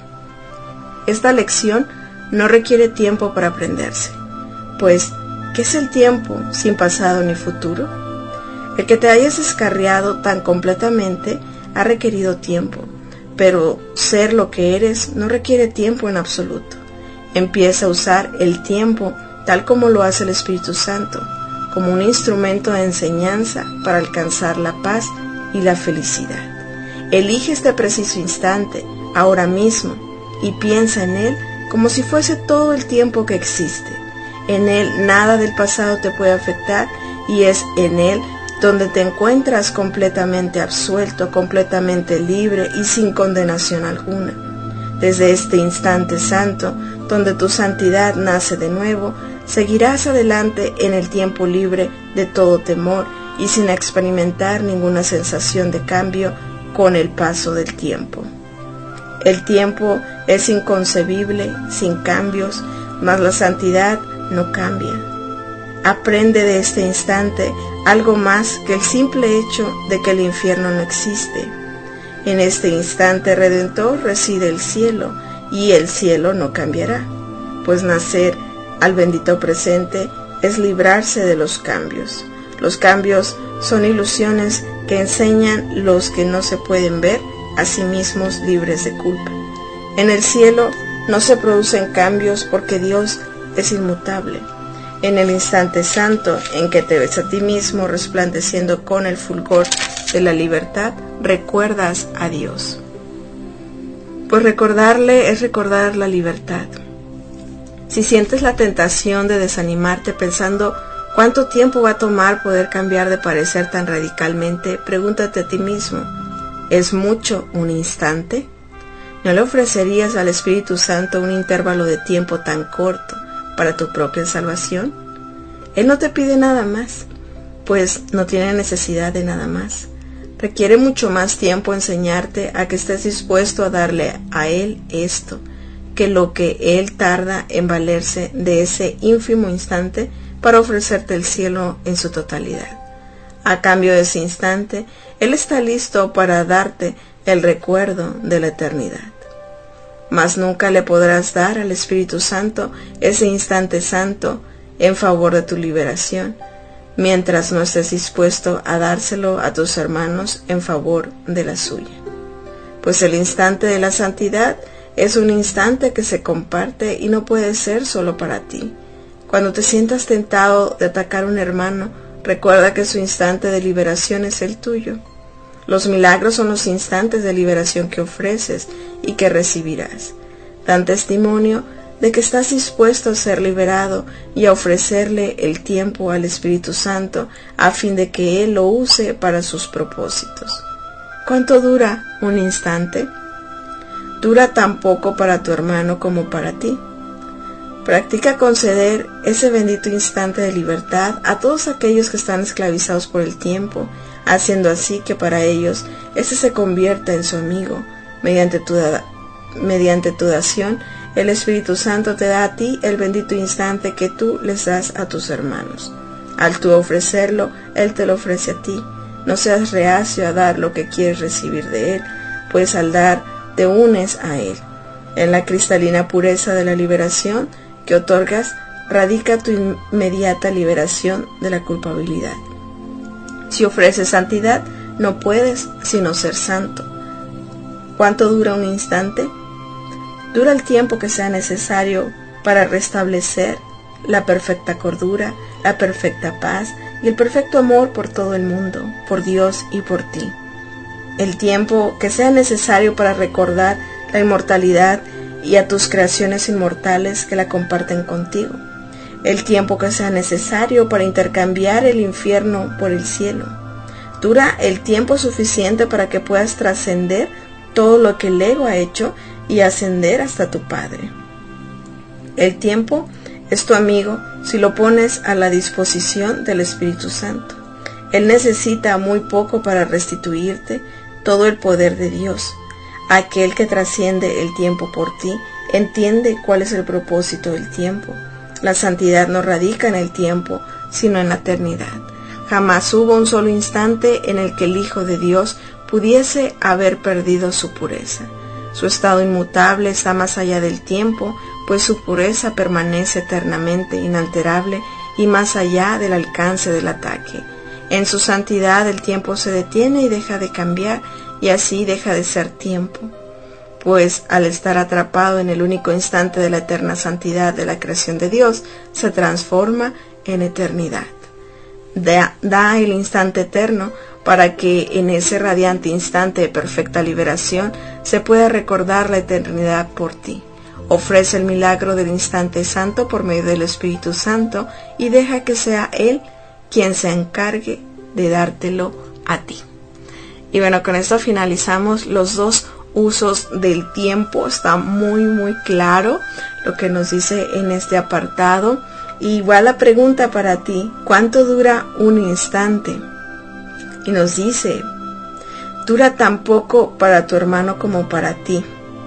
Esta lección no requiere tiempo para aprenderse, pues ¿qué es el tiempo sin pasado ni futuro? El que te hayas descarriado tan completamente ha requerido tiempo, pero ser lo que eres no requiere tiempo en absoluto. Empieza a usar el tiempo tal como lo hace el Espíritu Santo, como un instrumento de enseñanza para alcanzar la paz y la felicidad. Elige este preciso instante, ahora mismo, y piensa en él como si fuese todo el tiempo que existe. En él nada del pasado te puede afectar, y es en él donde te encuentras completamente absuelto, completamente libre y sin condenación alguna. Desde este instante santo, donde tu santidad nace de nuevo, seguirás adelante en el tiempo libre de todo temor y sin experimentar ninguna sensación de cambio con el paso del tiempo. El tiempo es inconcebible sin cambios, mas la santidad no cambia. Aprende de este instante algo más que el simple hecho de que el infierno no existe. En este instante redentor reside el cielo, y el cielo no cambiará, pues nacer al bendito presente es librarse de los cambios. Los cambios son ilusiones que enseñan los que no se pueden ver a sí mismos libres de culpa. En el cielo no se producen cambios porque Dios es inmutable. En el instante santo en que te ves a ti mismo resplandeciendo con el fulgor de la libertad, recuerdas a Dios. Pues recordarle es recordar la libertad. Si sientes la tentación de desanimarte pensando cuánto tiempo va a tomar poder cambiar de parecer tan radicalmente, pregúntate a ti mismo, ¿es mucho un instante? ¿No le ofrecerías al Espíritu Santo un intervalo de tiempo tan corto para tu propia salvación? Él no te pide nada más, pues no tiene necesidad de nada más. Requiere mucho más tiempo enseñarte a que estés dispuesto a darle a Él esto, que lo que Él tarda en valerse de ese ínfimo instante para ofrecerte el cielo en su totalidad. A cambio de ese instante, Él está listo para darte el recuerdo de la eternidad. Mas nunca le podrás dar al Espíritu Santo ese instante santo en favor de tu liberación, mientras no estés dispuesto a dárselo a tus hermanos en favor de la suya. Pues el instante de la santidad es un instante que se comparte y no puede ser solo para ti. Cuando te sientas tentado de atacar a un hermano, recuerda que su instante de liberación es el tuyo. Los milagros son los instantes de liberación que ofreces y que recibirás. Dan testimonio de que estás dispuesto a ser liberado y a ofrecerle el tiempo al Espíritu Santo a fin de que Él lo use para sus propósitos. ¿Cuánto dura un instante? Dura tan poco para tu hermano como para ti. Practica conceder ese bendito instante de libertad a todos aquellos que están esclavizados por el tiempo, haciendo así que para ellos ese se convierta en su amigo. Mediante tu, da- mediante tu dación, el Espíritu Santo te da a ti el bendito instante que tú les das a tus hermanos. Al tú ofrecerlo, Él te lo ofrece a ti. No seas reacio a dar lo que quieres recibir de Él, pues al dar te unes a Él. En la cristalina pureza de la liberación que otorgas radica tu inmediata liberación de la culpabilidad. Si ofreces santidad, no puedes sino ser santo. ¿Cuánto dura un instante? Dura el tiempo que sea necesario para restablecer la perfecta cordura, la perfecta paz y el perfecto amor por todo el mundo, por Dios y por ti. El tiempo que sea necesario para recordar la inmortalidad y a tus creaciones inmortales que la comparten contigo. El tiempo que sea necesario para intercambiar el infierno por el cielo. Dura el tiempo suficiente para que puedas trascender todo lo que el ego ha hecho y ascender hasta tu Padre. El tiempo es tu amigo si lo pones a la disposición del Espíritu Santo. Él necesita muy poco para restituirte todo el poder de Dios. Aquel que trasciende el tiempo por ti entiende cuál es el propósito del tiempo. La santidad no radica en el tiempo, sino en la eternidad. Jamás hubo un solo instante en el que el Hijo de Dios pudiese haber perdido su pureza. Su estado inmutable está más allá del tiempo, pues su pureza permanece eternamente inalterable y más allá del alcance del ataque. En su santidad el tiempo se detiene y deja de cambiar, y así deja de ser tiempo, pues al estar atrapado en el único instante de la eterna santidad de la creación de Dios, se transforma en eternidad. Da, da el instante eterno para que en ese radiante instante de perfecta liberación se pueda recordar la eternidad por ti. Ofrece el milagro del instante santo por medio del Espíritu Santo y deja que sea Él quien se encargue de dártelo a ti. Y bueno, con esto finalizamos los dos usos del tiempo. Está muy muy claro lo que nos dice en este apartado. Y igual la pregunta para ti: ¿cuánto dura un instante? Y nos dice: dura tan poco para tu hermano como para ti.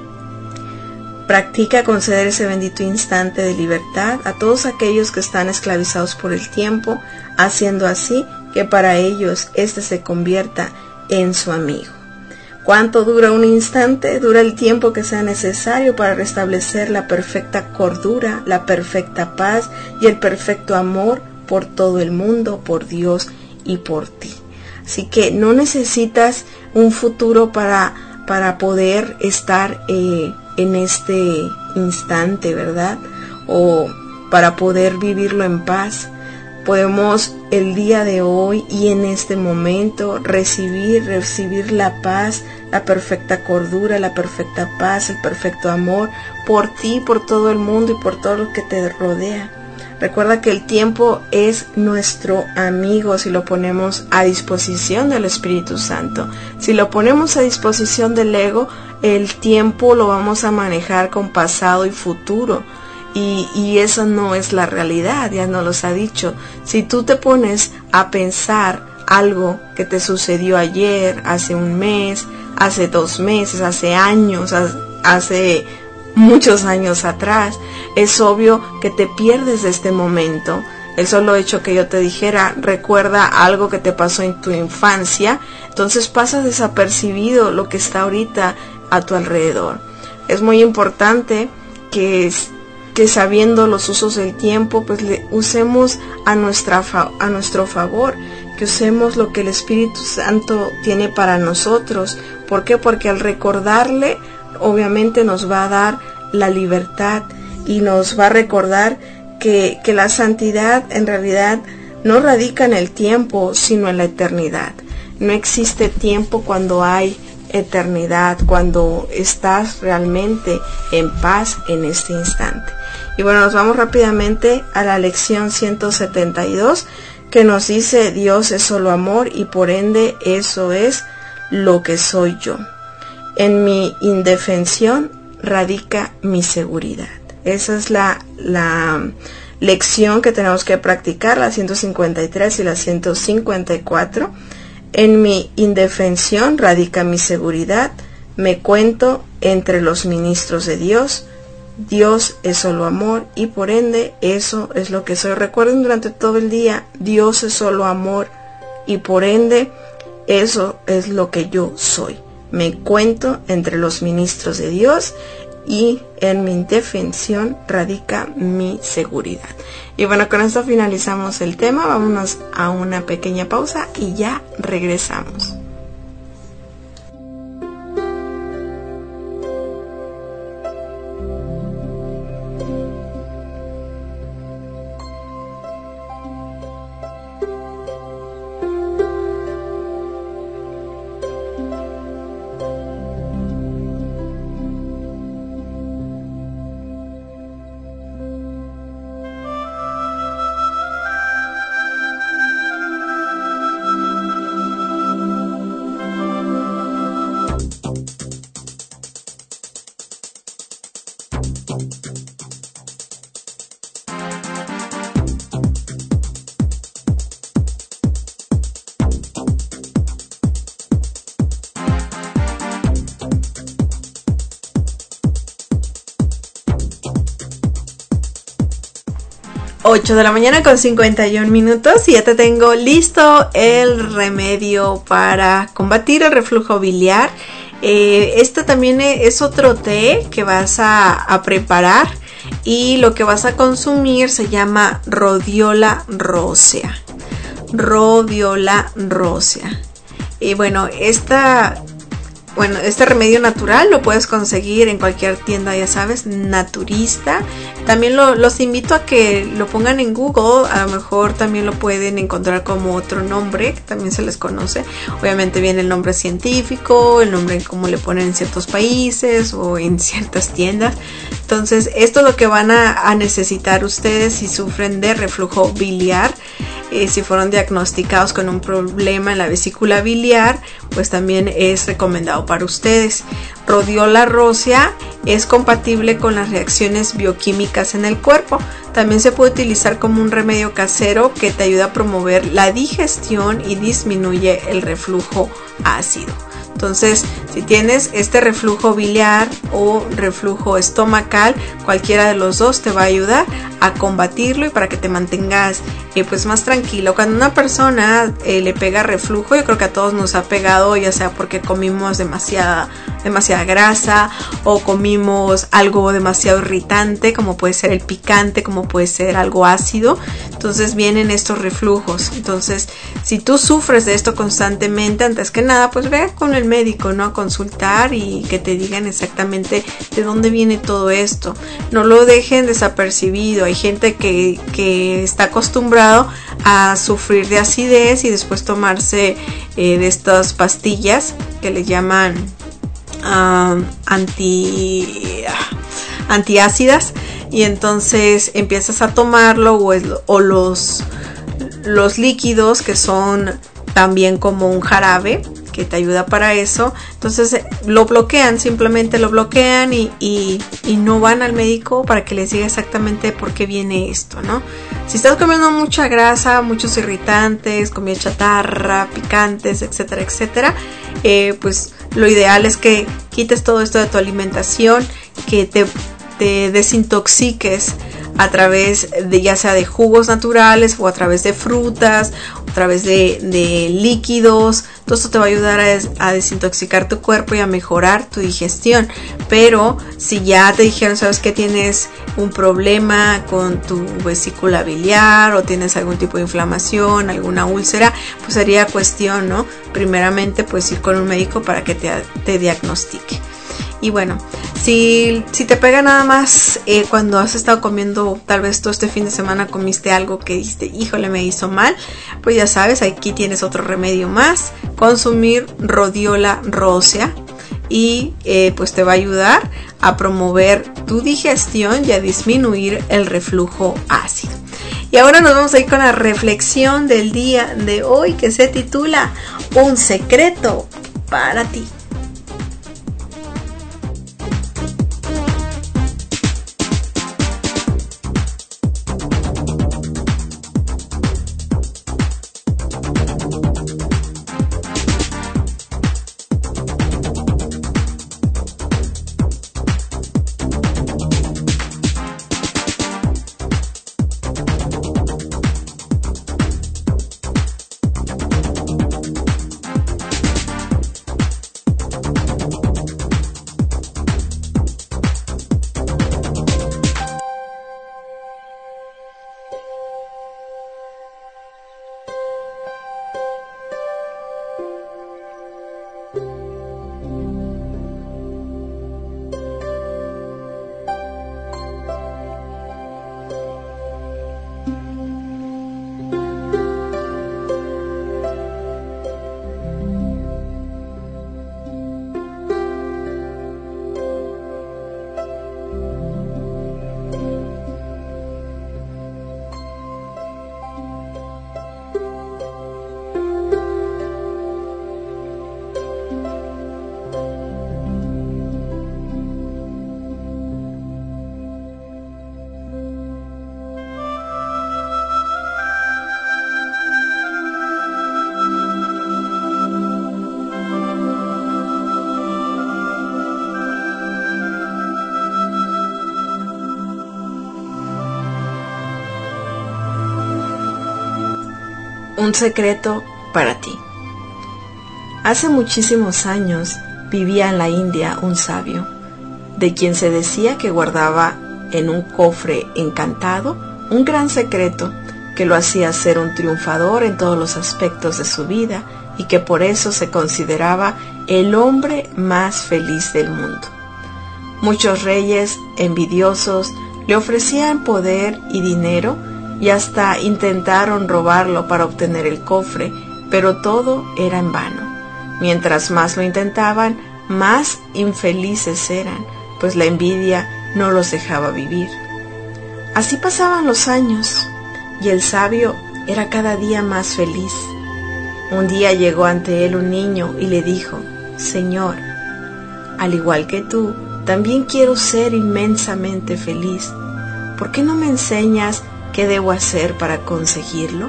Practica conceder ese bendito instante de libertad a todos aquellos que están esclavizados por el tiempo, haciendo así que para ellos éste se convierta en su amigo. ¿Cuánto dura un instante? Dura el tiempo que sea necesario para restablecer la perfecta cordura, la perfecta paz y el perfecto amor por todo el mundo, por Dios y por ti. Así que no necesitas un futuro para, para poder estar eh, en este instante, ¿verdad? O para poder vivirlo en paz. Podemos el día de hoy y en este momento recibir, recibir la paz, la perfecta cordura, la perfecta paz, el perfecto amor por ti, por todo el mundo y por todo lo que te rodea. Recuerda que el tiempo es nuestro amigo si lo ponemos a disposición del Espíritu Santo. Si lo ponemos a disposición del ego, el tiempo lo vamos a manejar con pasado y futuro. Y, y eso no es la realidad, ya nos los ha dicho. Si tú te pones a pensar algo que te sucedió ayer, hace un mes, hace dos meses, hace años, hace muchos años atrás, es obvio que te pierdes de este momento. El solo hecho que yo te dijera, recuerda algo que te pasó en tu infancia, entonces pasa desapercibido lo que está ahorita a tu alrededor. Es muy importante que que sabiendo los usos del tiempo, pues le usemos a, nuestra fa- a nuestro favor, que usemos lo que el Espíritu Santo tiene para nosotros. ¿Por qué? Porque al recordarle, obviamente nos va a dar la libertad y nos va a recordar que, que la santidad en realidad no radica en el tiempo, sino en la eternidad. No existe tiempo cuando hay eternidad, cuando estás realmente en paz en este instante. Y bueno, nos vamos rápidamente a la lección ciento setenta y dos, que nos dice: Dios es solo amor y por ende eso es lo que soy yo. En mi indefensión radica mi seguridad. Esa es la, la lección que tenemos que practicar, la ciento cincuenta y tres y la ciento cincuenta y cuatro. En mi indefensión radica mi seguridad, me cuento entre los ministros de Dios. Dios es solo amor y por ende eso es lo que soy. Recuerden durante todo el día, Dios es solo amor y por ende eso es lo que yo soy. Me cuento entre los ministros de Dios y en mi indefensión radica mi seguridad. Y bueno, con esto finalizamos el tema. Vámonos a una pequeña pausa y ya regresamos. ocho de la mañana con cincuenta y un minutos y ya te tengo listo el remedio para combatir el reflujo biliar. Eh, este también es otro té que vas a, a preparar y lo que vas a consumir se llama Rhodiola rosea. Rhodiola rosea. Y bueno, esta... Bueno, este remedio natural lo puedes conseguir en cualquier tienda, ya sabes, naturista. También lo, los invito a que lo pongan en Google, a lo mejor también lo pueden encontrar como otro nombre, que también se les conoce. Obviamente viene el nombre científico, el nombre como le ponen en ciertos países o en ciertas tiendas. Entonces, esto es lo que van a, a necesitar ustedes si sufren de reflujo biliar. Eh, si fueron diagnosticados con un problema en la vesícula biliar, pues también es recomendado para ustedes. Rhodiola rosea es compatible con las reacciones bioquímicas en el cuerpo. También se puede utilizar como un remedio casero que te ayuda a promover la digestión y disminuye el reflujo ácido. Entonces, si tienes este reflujo biliar o reflujo estomacal, cualquiera de los dos te va a ayudar a combatirlo y para que te mantengas eh, pues más tranquilo. Cuando una persona eh, le pega reflujo, yo creo que a todos nos ha pegado, ya sea porque comimos demasiada, demasiada grasa o comimos algo demasiado irritante, como puede ser el picante, como puede ser algo ácido. Entonces vienen estos reflujos. Entonces, si tú sufres de esto constantemente, antes que nada, pues ve con el médico, ¿no? A consultar y que te digan exactamente de dónde viene todo esto. No lo dejen desapercibido. Hay gente que, que está acostumbrado a sufrir de acidez y después tomarse eh, de estas pastillas que le llaman uh, anti, uh, antiácidas, y entonces empiezas a tomarlo o, es, o los, los líquidos que son también como un jarabe que te ayuda para eso. Entonces lo bloquean, simplemente lo bloquean y, y, y no van al médico para que les diga exactamente por qué viene esto, ¿no? Si estás comiendo mucha grasa, muchos irritantes, comida chatarra, picantes, etcétera, etcétera, eh, pues lo ideal es que quites todo esto de tu alimentación, que te, te desintoxiques a través de ya sea de jugos naturales o a través de frutas, a través de, de líquidos. Todo esto te va a ayudar a, des, a desintoxicar tu cuerpo y a mejorar tu digestión. Pero si ya te dijeron, sabes que tienes un problema con tu vesícula biliar o tienes algún tipo de inflamación, alguna úlcera, pues sería cuestión, ¿no? Primeramente pues ir con un médico para que te, te diagnostique. Y bueno, si, si te pega nada más eh, cuando has estado comiendo, tal vez todo este fin de semana comiste algo que dijiste, híjole, me hizo mal, pues ya sabes, aquí tienes otro remedio más, consumir Rhodiola rosea, y eh, pues te va a ayudar a promover tu digestión y a disminuir el reflujo ácido. Y ahora nos vamos a ir con la reflexión del día de hoy, que se titula Un secreto para ti. Un secreto para ti. Hace muchísimos años vivía en la India un sabio, de quien se decía que guardaba en un cofre encantado un gran secreto que lo hacía ser un triunfador en todos los aspectos de su vida y que por eso se consideraba el hombre más feliz del mundo. Muchos reyes envidiosos le ofrecían poder y dinero y hasta intentaron robarlo para obtener el cofre, pero todo era en vano. Mientras más lo intentaban, más infelices eran, pues la envidia no los dejaba vivir. Así pasaban los años, y el sabio era cada día más feliz. Un día llegó ante él un niño y le dijo: «Señor, al igual que tú, también quiero ser inmensamente feliz. ¿Por qué no me enseñas qué debo hacer para conseguirlo?»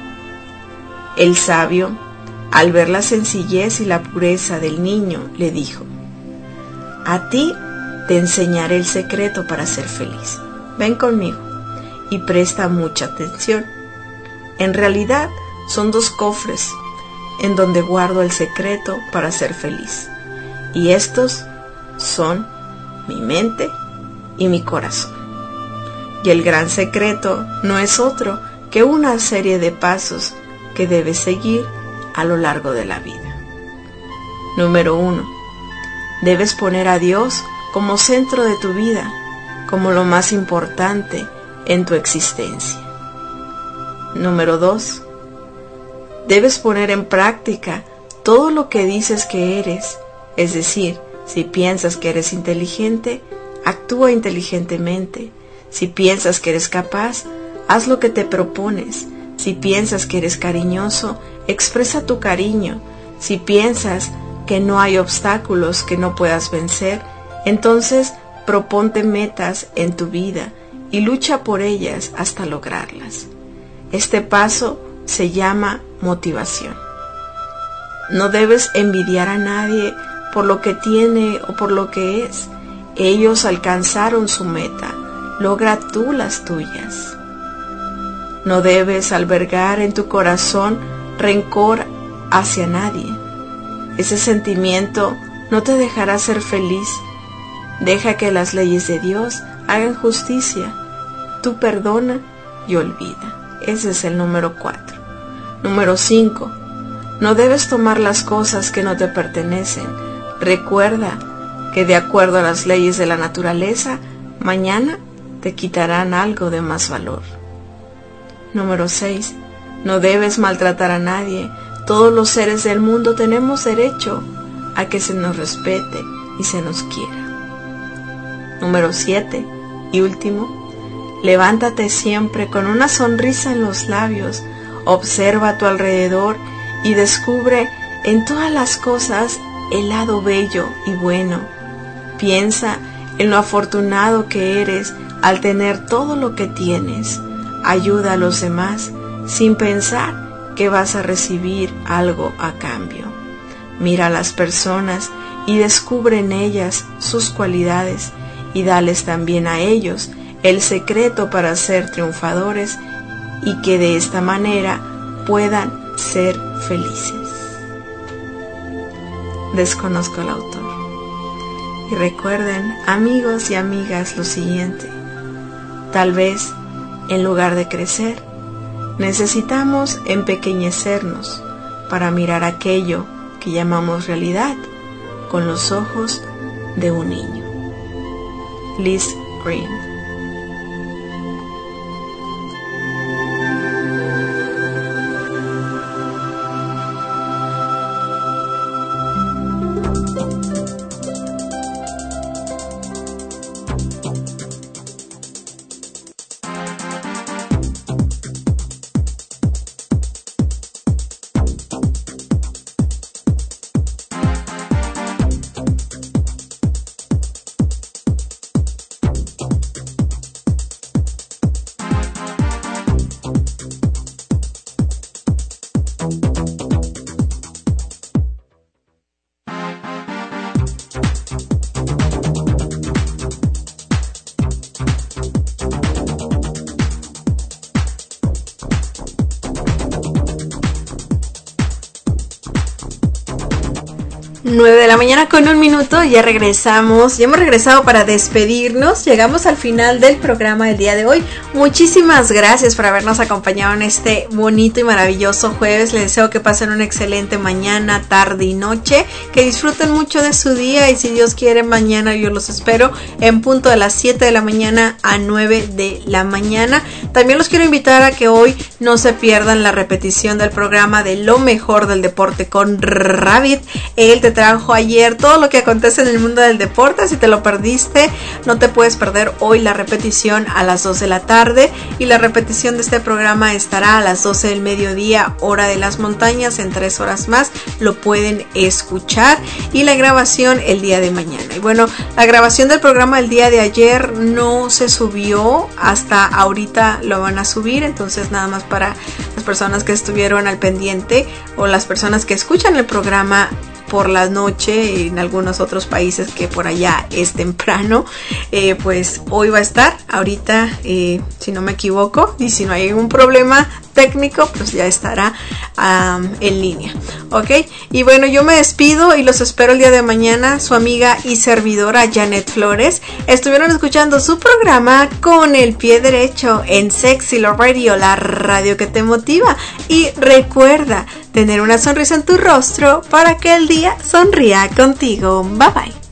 El sabio, al ver la sencillez y la pureza del niño, le dijo: «A ti te enseñaré el secreto para ser feliz. Ven conmigo y presta mucha atención. En realidad son dos cofres en donde guardo el secreto para ser feliz. Y estos son mi mente y mi corazón. Y el gran secreto no es otro que una serie de pasos que debes seguir a lo largo de la vida. Número uno. Debes poner a Dios como centro de tu vida, como lo más importante en tu existencia. Número dos. Debes poner en práctica todo lo que dices que eres, es decir, si piensas que eres inteligente, actúa inteligentemente. Si piensas que eres capaz, haz lo que te propones. Si piensas que eres cariñoso, expresa tu cariño. Si piensas que no hay obstáculos que no puedas vencer, entonces proponte metas en tu vida y lucha por ellas hasta lograrlas. Este paso se llama motivación. No debes envidiar a nadie por lo que tiene o por lo que es. Ellos alcanzaron su meta. logra tú las tuyas. No debes albergar en tu corazón rencor hacia nadie. Ese sentimiento no te dejará ser feliz. Deja que las leyes de Dios hagan justicia. Tú perdona y olvida. Ese es el número cuatro. Número cinco. No debes tomar las cosas que no te pertenecen. Recuerda que de acuerdo a las leyes de la naturaleza, mañana te quitarán algo de más valor. Número seis. No debes maltratar a nadie. Todos los seres del mundo tenemos derecho a que se nos respete y se nos quiera. Número siete. Y último. Levántate siempre con una sonrisa en los labios. Observa a tu alrededor y descubre en todas las cosas el lado bello y bueno. Piensa en lo afortunado que eres al tener todo lo que tienes. Ayuda a los demás sin pensar que vas a recibir algo a cambio. Mira a las personas y descubre en ellas sus cualidades y dales también a ellos el secreto para ser triunfadores y que de esta manera puedan ser felices. Desconozco el autor. Y recuerden, amigos y amigas, lo siguiente. Tal vez, en lugar de crecer, necesitamos empequeñecernos para mirar aquello que llamamos realidad con los ojos de un niño. Liz Green. nueve de la mañana con un minuto, ya regresamos, ya hemos regresado para despedirnos, llegamos al final del programa del día de hoy. Muchísimas gracias por habernos acompañado en este bonito y maravilloso jueves. Les deseo que pasen una excelente mañana, tarde y noche, que disfruten mucho de su día y si Dios quiere mañana yo los espero en punto de las siete de la mañana a nueve de la mañana. También los quiero invitar a que hoy no se pierdan la repetición del programa de Lo Mejor del Deporte con Rabbit. Él te trajo ayer todo lo que acontece en el mundo del deporte. Si te lo perdiste, no te puedes perder hoy la repetición a las dos de la tarde y la repetición de este programa estará a las doce del mediodía, hora de las montañas. En tres horas más lo pueden escuchar y la grabación el día de mañana. Y bueno, la grabación del programa el día de ayer no se subió, hasta ahorita lo van a subir, entonces nada más para las personas que estuvieron al pendiente o las personas que escuchan el programa por la noche en algunos otros países que por allá es temprano, eh, pues hoy va a estar ahorita, eh, si no me equivoco, y si no hay ningún problema técnico, pues ya estará um, en línea, ok. Y bueno, yo me despido y los espero el día de mañana. Su amiga y servidora Janet Flores estuvieron escuchando su programa Con el Pie Derecho en Sexy Love Radio, la radio que te motiva. Y recuerda tener una sonrisa en tu rostro para que el día sonría contigo. Bye bye.